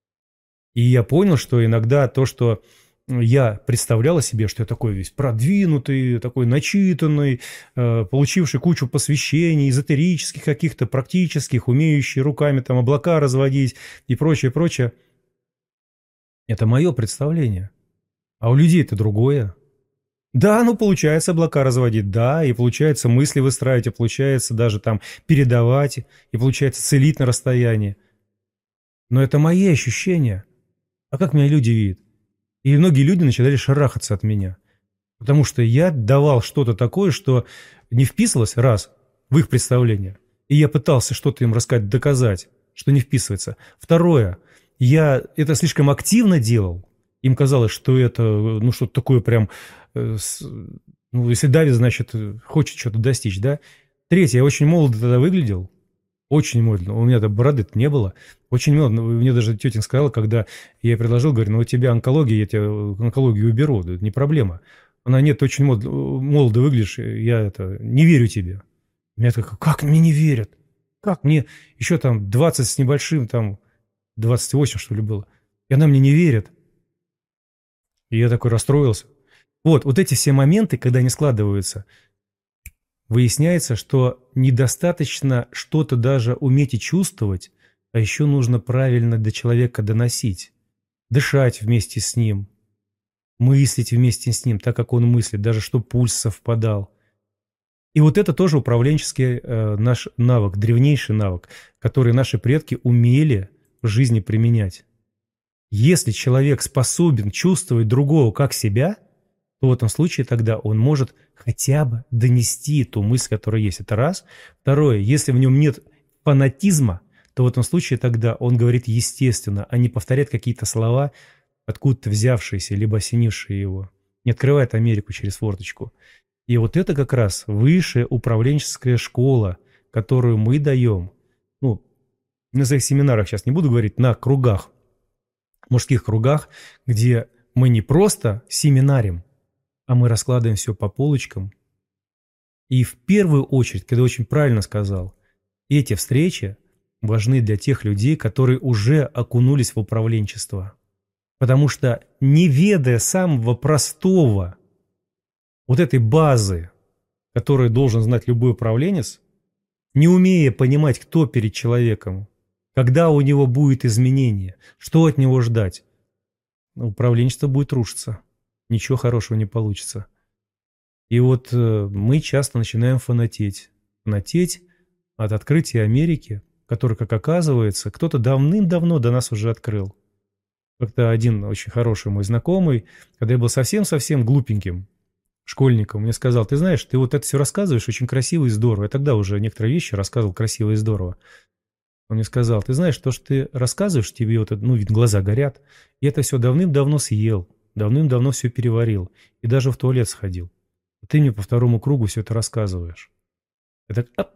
И я понял, что иногда то, что я представлял о себе, что я такой весь продвинутый, такой начитанный, получивший кучу посвящений, эзотерических каких-то, практических, умеющий руками там облака разводить и прочее. Это мое представление. А у людей это другое. Да, получается облака разводить, да, и получается мысли выстраивать, и получается даже там передавать, и получается целить на расстоянии. Но это мои ощущения. А как меня люди видят? И многие люди начинали шарахаться от меня. Потому что я давал что-то такое, что не вписывалось, раз, в их представление. И я пытался что-то им рассказать, доказать, что не вписывается. Второе, я это слишком активно делал. Им казалось, что это, что-то такое прям, если Давид, значит, хочет что-то достичь, да. Третье, я очень молодо тогда выглядел. Очень медленно. У меня-то бороды-то не было. Очень медленно. Мне даже тетя сказала, когда я ей предложил, говорю, ну у тебя онкология, я тебе онкологию уберу, да это не проблема. Она, нет, ты очень молодо выглядишь, я это не верю тебе. Меня так, как мне не верят? Как мне еще там 20 с небольшим, там 28, что ли, было. И она мне не верит. И я такой расстроился. Вот эти все моменты, когда они складываются, выясняется, что недостаточно что-то даже уметь и чувствовать, а еще нужно правильно до человека доносить, дышать вместе с ним, мыслить вместе с ним, так как он мыслит, даже что пульс совпадал. И вот это тоже управленческий наш навык, древнейший навык, который наши предки умели в жизни применять. Если человек способен чувствовать другого как себя, то в этом случае тогда он может хотя бы донести ту мысль, которая есть. Это раз. Второе, если в нем нет фанатизма, то в этом случае тогда он говорит естественно, а не повторяет какие-то слова, откуда-то взявшиеся, либо осенившие его. Не открывает Америку через форточку. И вот это как раз высшая управленческая школа, которую мы даем, ну, на своих семинарах сейчас не буду говорить, на кругах, мужских кругах, где мы не просто семинарим, а мы раскладываем все по полочкам. И в первую очередь, когда очень правильно сказал, эти встречи важны для тех людей, которые уже окунулись в управленчество. Потому что не ведая самого простого, вот этой базы, которую должен знать любой управленец, не умея понимать, кто перед человеком, когда у него будет изменение, что от него ждать, управленчество будет рушиться. Ничего хорошего не получится. И вот мы часто начинаем фанатеть. Фанатеть от открытия Америки, который, как оказывается, кто-то давным-давно до нас уже открыл. Как-то один очень хороший мой знакомый, когда я был совсем-совсем глупеньким школьником, мне сказал, ты знаешь, ты вот это все рассказываешь очень красиво и здорово. Я тогда уже некоторые вещи рассказывал красиво и здорово. Он мне сказал, ты знаешь, то, что ты рассказываешь, тебе вот это, ну, ведь глаза горят, я это все давным-давно съел, давным-давно все переварил, и даже в туалет сходил. Ты мне по второму кругу все это рассказываешь. Я так,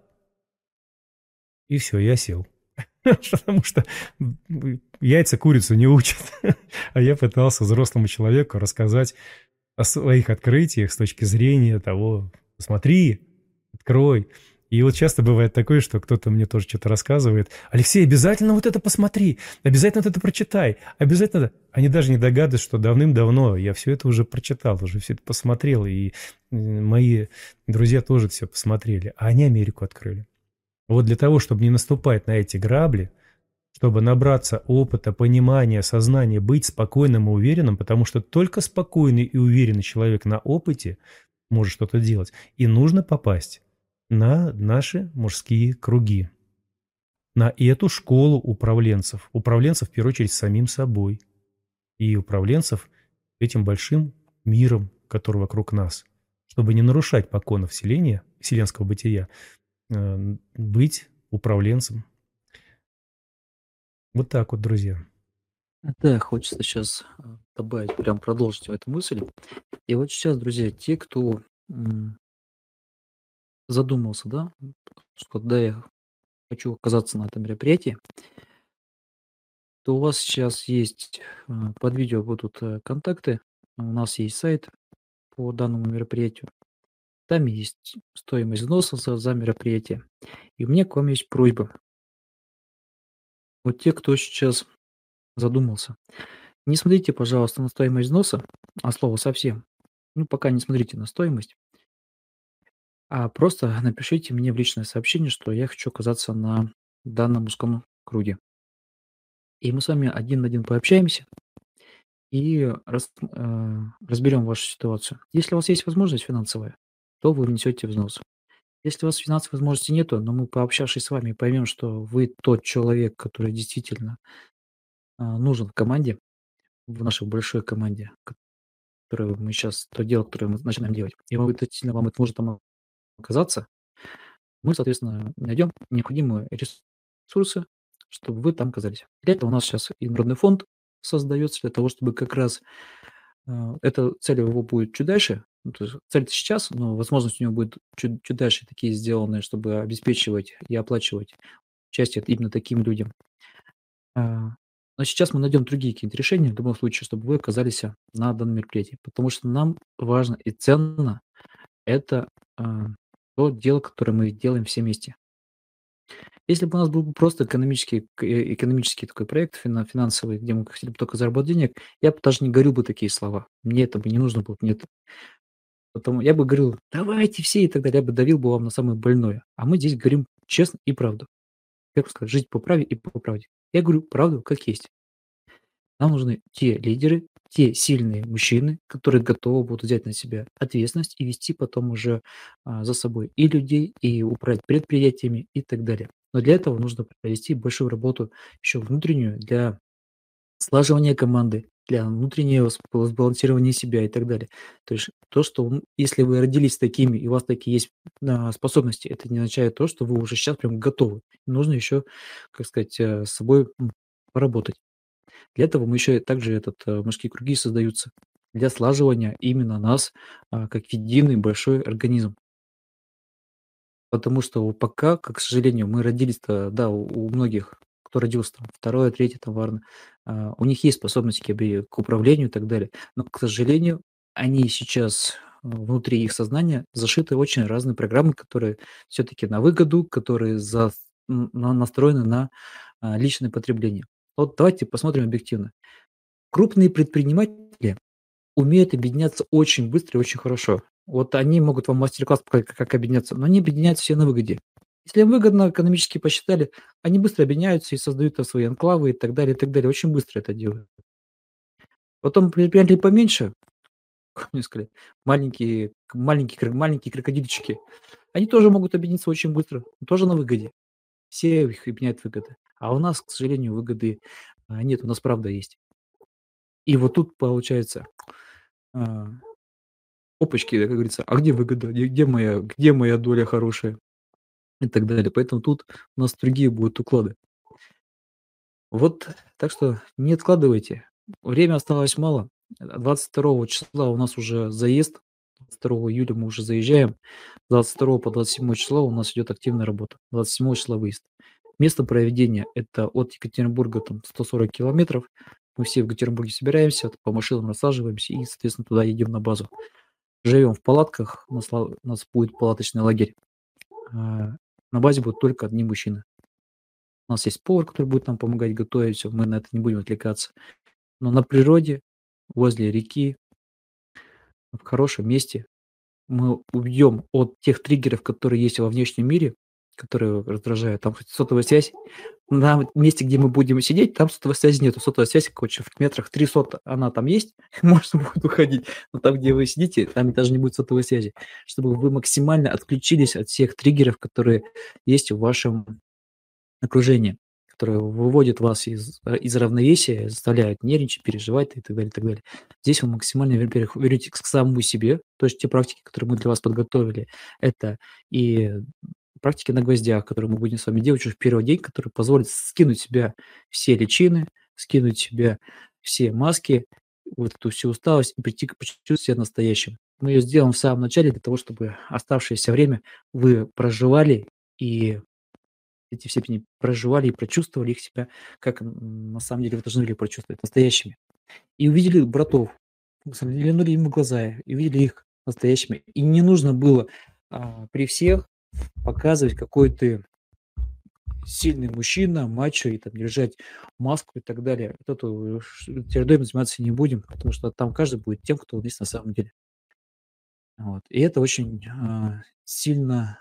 и все, я сел. Потому что яйца курицу не учат. А я пытался взрослому человеку рассказать о своих открытиях с точки зрения того, посмотри, открой. И вот часто бывает такое, что кто-то мне тоже что-то рассказывает. Алексей, обязательно вот это посмотри, обязательно вот это прочитай, обязательно. Они даже не догадываются, что давным-давно я все это уже прочитал, уже все это посмотрел, и мои друзья тоже все посмотрели, а они Америку открыли. Вот для того, чтобы не наступать на эти грабли, чтобы набраться опыта, понимания, сознания, быть спокойным и уверенным, потому что только спокойный и уверенный человек на опыте может что-то делать. И нужно попасть на наши мужские круги, на эту школу управленцев. Управленцев, в первую очередь, самим собой. И управленцев этим большим миром, который вокруг нас. Чтобы не нарушать поконов вселенского бытия, быть управленцем. Вот так вот, друзья. Да, хочется сейчас добавить, прям продолжить эту мысль. И вот сейчас, друзья, те, кто задумался, да, что да, я хочу оказаться на этом мероприятии, то у вас сейчас есть, под видео будут контакты, у нас есть сайт по данному мероприятию, там есть стоимость взноса за мероприятие. И у меня к вам есть просьба. Вот те, кто сейчас задумался, не смотрите, пожалуйста, на стоимость взноса, а слово совсем. Ну, пока не смотрите на стоимость, а просто напишите мне в личное сообщение, что я хочу оказаться на данном узком круге. И мы с вами один на один пообщаемся и разберем вашу ситуацию. Если у вас есть возможность финансовая, то вы внесете взнос. Если у вас финансовой возможности нету, но мы, пообщавшись с вами, поймем, что вы тот человек, который действительно нужен в команде, в нашей большой команде, которую мы сейчас, то дело, которое мы начинаем делать, и вам действительно вам это может там оказаться, мы, соответственно, найдем необходимые ресурсы, чтобы вы там оказались. Для этого у нас сейчас и народный фонд создается, для того, чтобы как раз эта цель его будет чуть дальше. Ну, то есть цель сейчас, но возможность у него будет чуть дальше такие сделаны, чтобы обеспечивать и оплачивать участие именно таким людям. А, Но сейчас мы найдем другие какие-то решения в любом случае, чтобы вы оказались на данном мероприятии. Потому что нам важно и ценно это а, то дело, которое мы делаем все вместе. Если бы у нас был бы просто экономический такой проект финансовый, где мы хотели бы только заработать денег, я бы даже не говорил бы такие слова. Мне это бы не нужно было. Потому я бы говорил: "Давайте все", и так далее. Я бы давил бы вам на самое больное. А мы здесь говорим честно и правду. Как сказать, жить по правде и по правде. Я говорю правду как есть. Нам нужны те лидеры, те сильные мужчины, которые готовы будут взять на себя ответственность и вести потом уже, за собой и людей, и управлять предприятиями и так далее. Но для этого нужно провести большую работу еще внутреннюю для слаживания команды, для внутреннего сбалансирования себя и так далее. То есть то, что, если вы родились такими и у вас такие есть, способности, это не означает то, что вы уже сейчас прям готовы. Нужно еще, как сказать, с собой, поработать. Для этого мы еще и также мужские круги создаются для слаживания именно нас, как единый большой организм. Потому что вот пока, к сожалению, мы родились-то, да, у многих, кто родился там 2-й, 3-й там, у них есть способности к управлению и так далее, но, к сожалению, они сейчас, внутри их сознания зашиты очень разные программы, которые все-таки на выгоду, которые настроены на личное потребление. Вот давайте посмотрим объективно. Крупные предприниматели умеют объединяться очень быстро и очень хорошо. Вот они могут вам мастер-класс показать, как объединяться, но они объединяются все на выгоде. Если им выгодно, экономически посчитали, они быстро объединяются и создают там свои анклавы и так далее, и так далее. Очень быстро это делают. Потом предприятия поменьше, как мне сказали, маленькие крокодильчики, они тоже могут объединиться очень быстро, тоже на выгоде. Все их объединяют выгоды. А у нас, к сожалению, выгоды нет, у нас правда есть. И вот тут получается, а, опачки, как говорится, а где выгода, где моя доля хорошая и так далее. Поэтому тут у нас другие будут уклады. Вот, так что не откладывайте. Время осталось мало. 22 числа у нас уже заезд. 22 июля мы уже заезжаем. С 22 по 27 число у нас идет активная работа. 27 числа выезд. Место проведения — это от Екатеринбурга там 140 километров. Мы все в Екатеринбурге собираемся, по машинам рассаживаемся и, соответственно, туда едем на базу. Живем в палатках, у нас будет палаточный лагерь. На базе будут только одни мужчины. У нас есть повар, который будет нам помогать готовить, всё, мы на это не будем отвлекаться. Но на природе, возле реки, в хорошем месте мы уйдем от тех триггеров, которые есть во внешнем мире, которые раздражают. Там хоть сотовая связь. На вот месте, где мы будем сидеть, там сотовой связи нету. Сотовая связь, короче, в метрах 300 она там есть, можно будет уходить. Но там, где вы сидите, там даже не будет сотовой связи. Чтобы вы максимально отключились от всех триггеров, которые есть в вашем окружении, которые выводят вас из равновесия, заставляют нервничать, переживать и так далее, и так далее. Здесь вы максимально, во-первых, вернетесь к самому себе. То есть те практики, которые мы для вас подготовили, это и практики на гвоздях, которые мы будем с вами делать уже в первый день, которые позволят скинуть с себя все личины, скинуть с себя все маски, вот эту всю усталость и прийти почувствовать себя настоящим. Мы ее сделаем в самом начале для того, чтобы оставшееся время вы проживали и эти все пни проживали и прочувствовали их себя, как, на самом деле вы должны были прочувствовать, настоящими. И увидели братов, взглянули им в глаза и увидели их настоящими. И не нужно было, при всех показывать, какой ты сильный мужчина, мачо, и там держать маску и так далее. Вот эту чередой мы заниматься не будем, потому что там каждый будет тем, кто он есть на самом деле. Вот. И это очень, сильно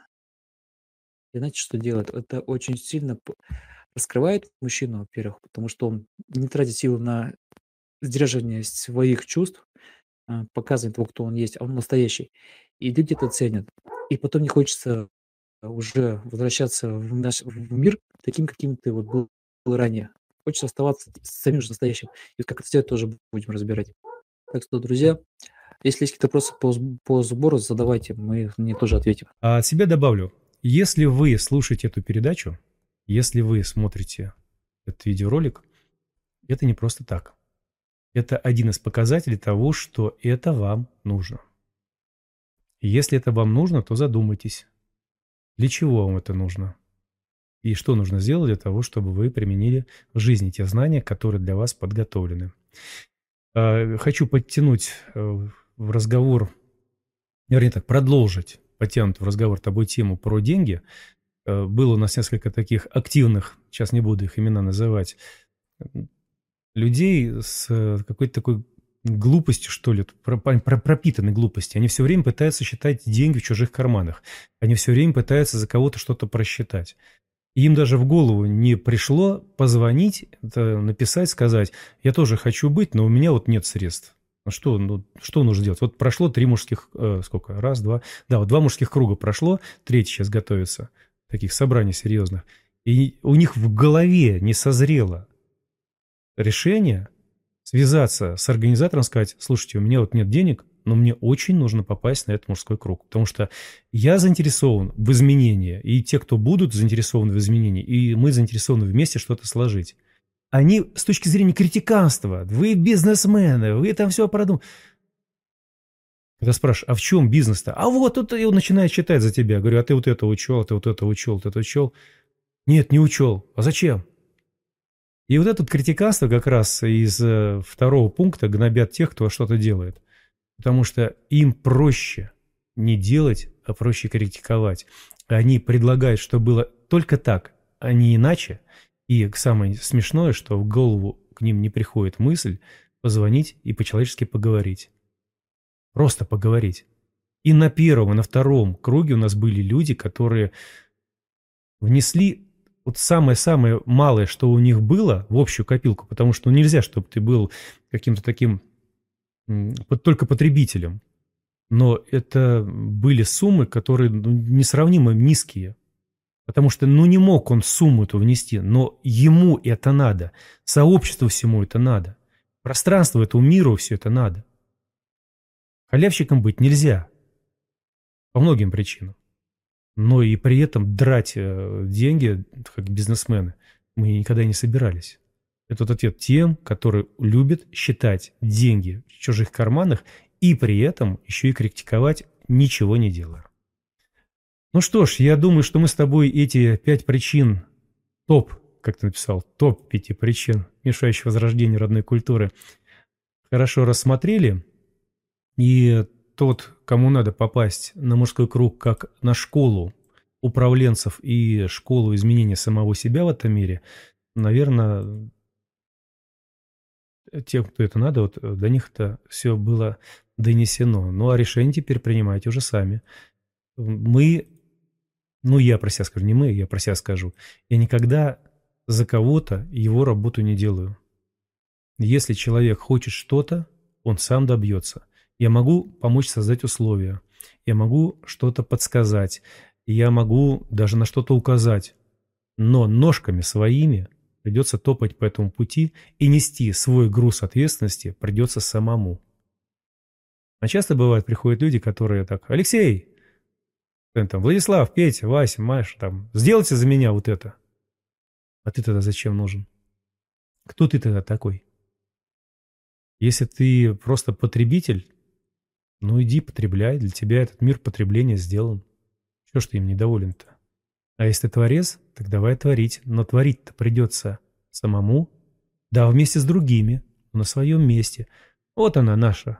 и знаете, что делает? Это очень сильно раскрывает мужчину, во-первых, потому что он не тратит силы на сдерживание своих чувств, показывает того, кто он есть, а он настоящий. И люди это ценят. И потом не хочется уже возвращаться в мир таким, каким ты вот был ранее. Хочется оставаться самим же настоящим. И вот как это сделать, тоже будем разбирать. Так что, друзья, если есть какие-то вопросы по сбору, задавайте, мы на них тоже ответим. А от себя добавлю, если вы слушаете эту передачу, если вы смотрите этот видеоролик, это не просто так. Это один из показателей того, что это вам нужно. И если это вам нужно, то задумайтесь, для чего вам это нужно. и что нужно сделать для того, чтобы вы применили в жизни те знания, которые для вас подготовлены. Хочу подтянуть в разговор, вернее так, продолжить подтянутую в разговор тобой тему про деньги. Было у нас несколько таких активных, сейчас не буду их имена называть, людей с какой-то такой глупостью, что ли, пропитанной глупостью. Они все время пытаются считать деньги в чужих карманах. Они все время пытаются за кого-то что-то просчитать. И им даже в голову не пришло позвонить, написать, сказать: я тоже хочу быть, но у меня вот нет средств. Что нужно делать? Вот прошло 3 мужских, сколько? Раз, два. Да, вот 2 мужских круга прошло, третий сейчас готовится, таких собраний серьезных. И у них в голове не созрело решение связаться с организатором, сказать: слушайте, у меня вот нет денег, но мне очень нужно попасть на этот мужской круг, потому что я заинтересован в изменении, и те, кто будут заинтересованы в изменении, и мы заинтересованы вместе что-то сложить. Они с точки зрения критиканства: вы бизнесмены, вы там все продумали. Когда спрашиваешь: а в чем бизнес-то? А вот тут и он начинает читать за тебя. Говорю: а ты вот это учел, а ты вот это учел, вот это учел. Нет, не учел. А зачем? И вот это критиканство как раз из второго пункта гнобят тех, кто что-то делает. Потому что им проще не делать, а проще критиковать. Они предлагают, что было только так, а не иначе. И самое смешное, что в голову к ним не приходит мысль позвонить и по-человечески поговорить. Просто поговорить. И на первом, и на втором круге у нас были люди, которые внесли вот самое-самое малое, что у них было, в общую копилку, потому что нельзя, чтобы ты был каким-то таким только потребителем. Но это были суммы, которые несравнимо низкие. Потому что не мог он сумму эту внести, но ему это надо, сообществу всему это надо, пространству этому миру все это надо. Халявщиком быть нельзя по многим причинам. Но и при этом драть деньги, как бизнесмены, мы никогда не собирались. Это ответ тем, которые любят считать деньги в чужих карманах и при этом еще и критиковать, ничего не делая. Ну что ж, я думаю, что мы с тобой эти 5 причин, как ты написал, топ 5 причин, мешающих возрождению родной культуры, хорошо рассмотрели. И тот, кому надо попасть на мужской круг, как на школу управленцев и школу изменения самого себя в этом мире, наверное, тем, кто это надо, вот до них это все было донесено. Ну, а решение теперь принимайте уже сами. Я про себя скажу, не мы, я про себя скажу. Я никогда за кого-то его работу не делаю. Если человек хочет что-то, он сам добьется. Я могу помочь создать условия, я могу что-то подсказать, я могу даже на что-то указать, но ножками своими придется топать по этому пути и нести свой груз ответственности придется самому. А часто бывает, приходят люди, которые так: Алексей, там, Владислав, Петя, Вася, Маша, там, сделайте за меня вот это. А ты тогда зачем нужен? Кто ты тогда такой? Если ты просто потребитель, иди потребляй, для тебя этот мир потребления сделан. Что ж ты им недоволен-то? А если ты творец, так давай творить. Но творить-то придется самому, да, вместе с другими, на своем месте. Вот она наша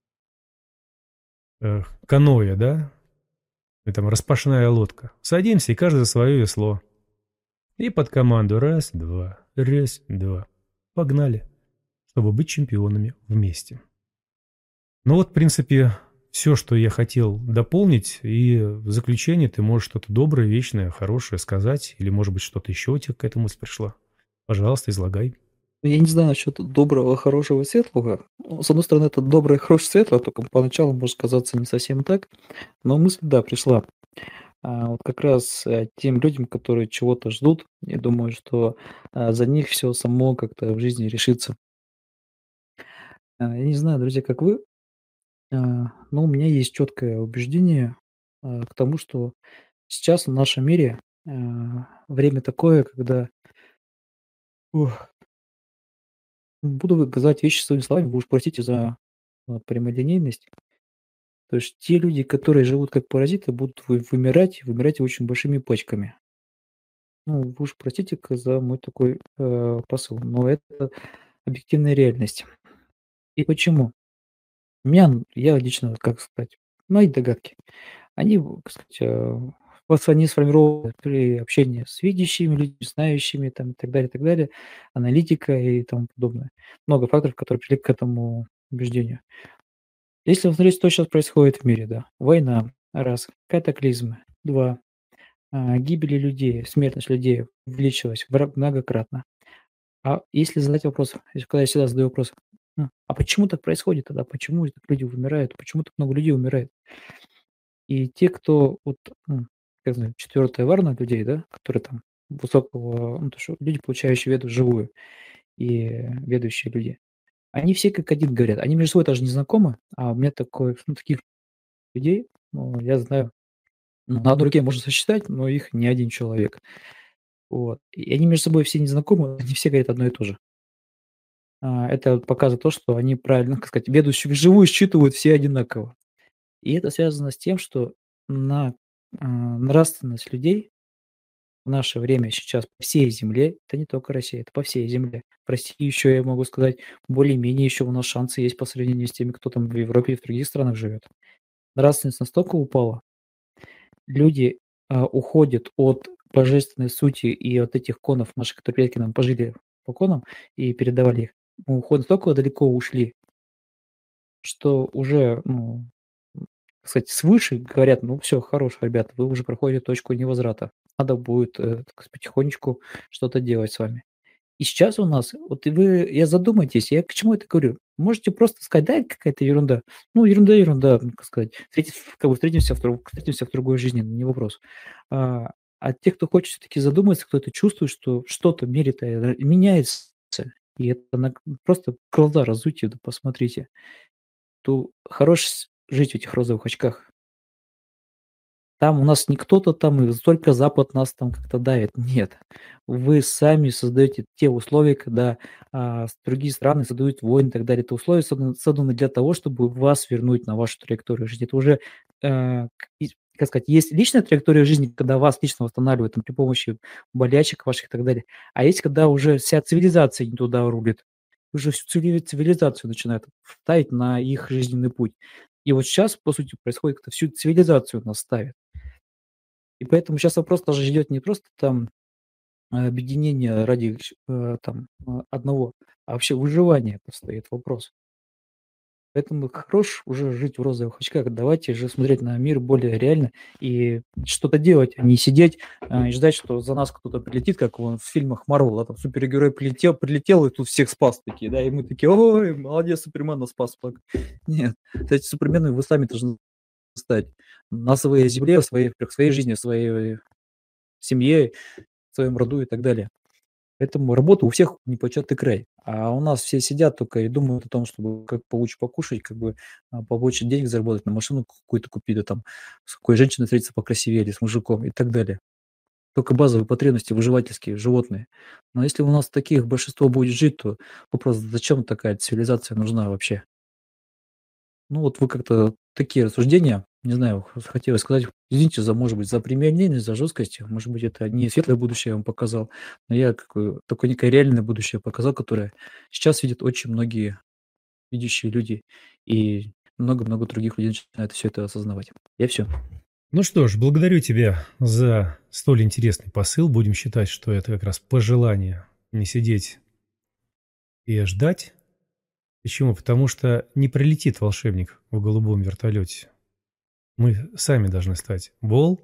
каноэ, да? И там распашная лодка. Садимся, и каждый за свое весло. И под команду раз, два, погнали, чтобы быть чемпионами вместе. Ну вот, в принципе, все, что я хотел дополнить, и в заключение ты можешь что-то доброе, вечное, хорошее сказать, или, может быть, что-то еще у тебя к этому мысль пришла. Пожалуйста, излагай. Я не знаю насчет доброго, хорошего, светлого. С одной стороны, это доброе, хорошее, светлое, только поначалу может казаться не совсем так, но мысль, да, пришла. Вот как раз тем людям, которые чего-то ждут, я думаю, что за них все само как-то в жизни решится. Я не знаю, друзья, как вы, но у меня есть четкое убеждение к тому, что сейчас в нашем мире время такое, когда ух, буду сказать вещи своими словами, вы уж простите за прямолинейность. То есть те люди, которые живут как паразиты, будут вымирать очень большими пачками. Ну, вы уж простите за мой такой посыл, но это объективная реальность. И почему? Я лично, как сказать, мои догадки. Они, как сказать, они сформированы при общении с видящими людьми, знающими там, и так далее, аналитика и тому подобное. Много факторов, которые привели к этому убеждению. Если посмотреть, что сейчас происходит в мире, да, война, раз, катаклизмы, два, гибели людей, смертность людей увеличилась многократно. А если задать вопрос, когда я всегда задаю вопрос: "А почему так происходит тогда? Почему так люди вымирают? Почему так много людей умирает?" И те, кто вот, как знаю, 4-я волна людей, да, которые там высокого, то, что люди, получающие веду живую, и ведущие люди, они все как один говорят. Они между собой даже не знакомы, а у меня таких людей, я знаю, на одной руке можно сосчитать, но их не один человек. Вот. И они между собой все не знакомы, они все говорят одно и то же. Это показывает то, что они правильно, как сказать, ведущих вживую считывают все одинаково. И это связано с тем, что на нравственность людей в наше время сейчас по всей земле, это не только Россия, это по всей земле. В России еще, я могу сказать, более-менее еще у нас шансы есть по сравнению с теми, кто там в Европе и в других странах живет. Нравственность настолько упала, люди, уходят от божественной сути и от этих конов наших, которые предки нам пожили по конам и передавали их, уходят настолько далеко ушли, что уже, кстати, свыше говорят: "Ну все, хорош, ребята, вы уже проходите точку невозврата. Надо будет, так сказать, потихонечку что-то делать с вами". И сейчас у нас, вот и вы, задумайтесь, я к чему это говорю. Можете просто сказать: "Да, это какая-то ерунда". Ну, ерунда, ерунда, как сказать. Встретимся в другой жизни, не вопрос. А те, кто хочет все таки задуматься, кто это чувствует, что что-то в мире-то, меняется, и это просто глаза разуйте, да посмотрите, то хорош жить в этих розовых очках. Там у нас не кто-то там, и только Запад нас там как-то давит. Нет. Вы сами создаете те условия, когда, другие страны создают войны и так далее. Это условия созданы для того, чтобы вас вернуть на вашу траекторию жизни. Это уже, как сказать, есть личная траектория жизни, когда вас лично восстанавливают там при помощи болячек ваших и так далее. А есть, когда уже вся цивилизация не туда рулит. Уже всю цивилизацию начинают ставить на их жизненный путь. И вот сейчас, по сути, происходит, как всю цивилизацию нас ставят. И поэтому сейчас вопрос даже идет не просто там объединения ради одного, а вообще выживания стоит вопрос. Поэтому хорош уже жить в розовых очках. Давайте же смотреть на мир более реально и что-то делать, а не сидеть, и ждать, что за нас кто-то прилетит, как вон в фильмах Марвел, там супергерой прилетел и тут всех спас такие, да, и мы такие: "Ой, молодец, Супермен нас спас". Нет, кстати, суперменами вы сами должны стать на своей земле, в своей жизни, в своей семье, в своем роду и так далее. Поэтому работа у всех непочатый край. А у нас все сидят только и думают о том, чтобы как получше покушать, как бы, побольше денег заработать, на машину какую-то купить, да там с какой женщиной встретиться покрасивее или с мужиком и так далее. Только базовые потребности выживательские, животные. Но если у нас таких большинство будет жить, то вопрос: зачем такая цивилизация нужна вообще? Ну, вот вы как-то такие рассуждения, не знаю, хотелось сказать. Извините за, может быть, за прямолинейность, за жесткость. Может быть, это не светлое будущее я вам показал, но я такое некое реальное будущее показал, которое сейчас видят очень многие видящие люди, и много-много других людей начинают все это осознавать. Я все. Ну что ж, благодарю тебя за столь интересный посыл. Будем считать, что это как раз пожелание не сидеть и ждать. Почему? Потому что не прилетит волшебник в голубом вертолете. Мы сами должны стать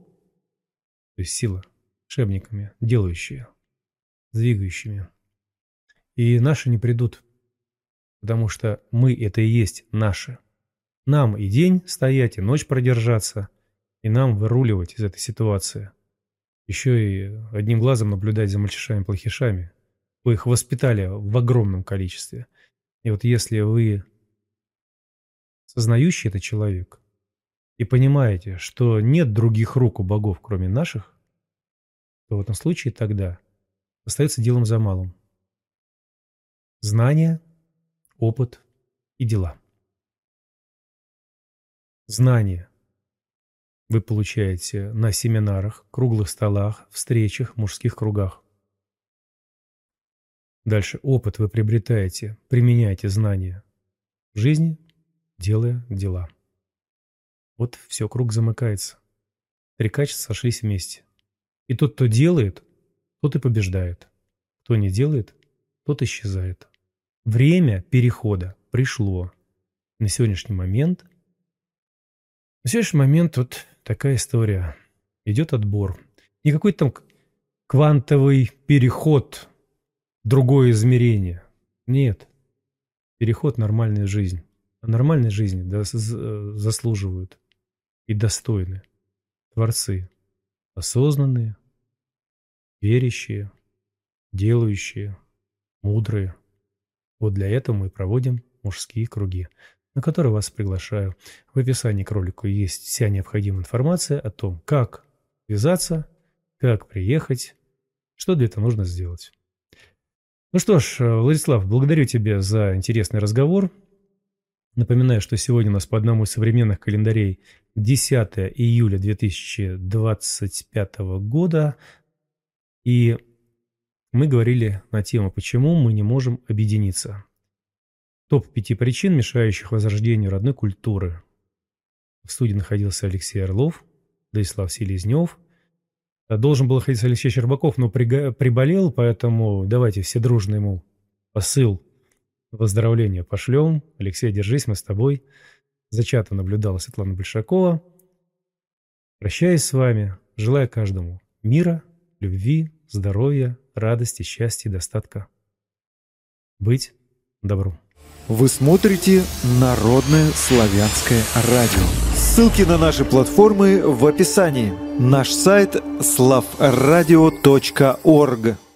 то есть сила, волшебниками, делающие, двигающими. И наши не придут, потому что мы – это и есть наши. Нам и день стоять, и ночь продержаться, и нам выруливать из этой ситуации. Еще и одним глазом наблюдать за мальчишами-плохишами. Вы их воспитали в огромном количестве. И вот если вы сознающий это человек и понимаете, что нет других рук у богов, кроме наших, то в этом случае тогда остается делом за малым. Знания, опыт и дела. Знание вы получаете на семинарах, круглых столах, встречах, мужских кругах. Дальше опыт вы приобретаете, применяете знания в жизни, делая дела. Вот все, круг замыкается. 3 качества сошлись вместе. И тот, кто делает, тот и побеждает. Кто не делает, тот исчезает. Время перехода пришло. На сегодняшний момент вот такая история. Идет отбор. Не какой-то там квантовый переход, другое измерение. Нет. Переход в нормальную жизнь. А нормальной жизни заслуживают и достойны творцы. Осознанные, верящие, делающие, мудрые. Вот для этого мы проводим мужские круги, на которые вас приглашаю. В описании к ролику есть вся необходимая информация о том, как связаться, как приехать, что для этого нужно сделать. Ну что ж, Владислав, благодарю тебя за интересный разговор. Напоминаю, что сегодня у нас по одному из современных календарей 10 июля 2025 года. И мы говорили на тему, почему мы не можем объединиться. Топ 5 причин, мешающих возрождению родной культуры. В студии находился Алексей Орлов, Владислав Селезнев. Должен был находиться Алексей Щербаков, но приболел, поэтому давайте все дружно ему посыл поздравления пошлем. Алексей, держись, мы с тобой. За чатом наблюдала Светлана Большакова. Прощаюсь с вами. Желаю каждому мира, любви, здоровья, радости, счастья и достатка. Быть добру. Вы смотрите Народное славянское радио. Ссылки на наши платформы в описании. Наш сайт slavradio.org.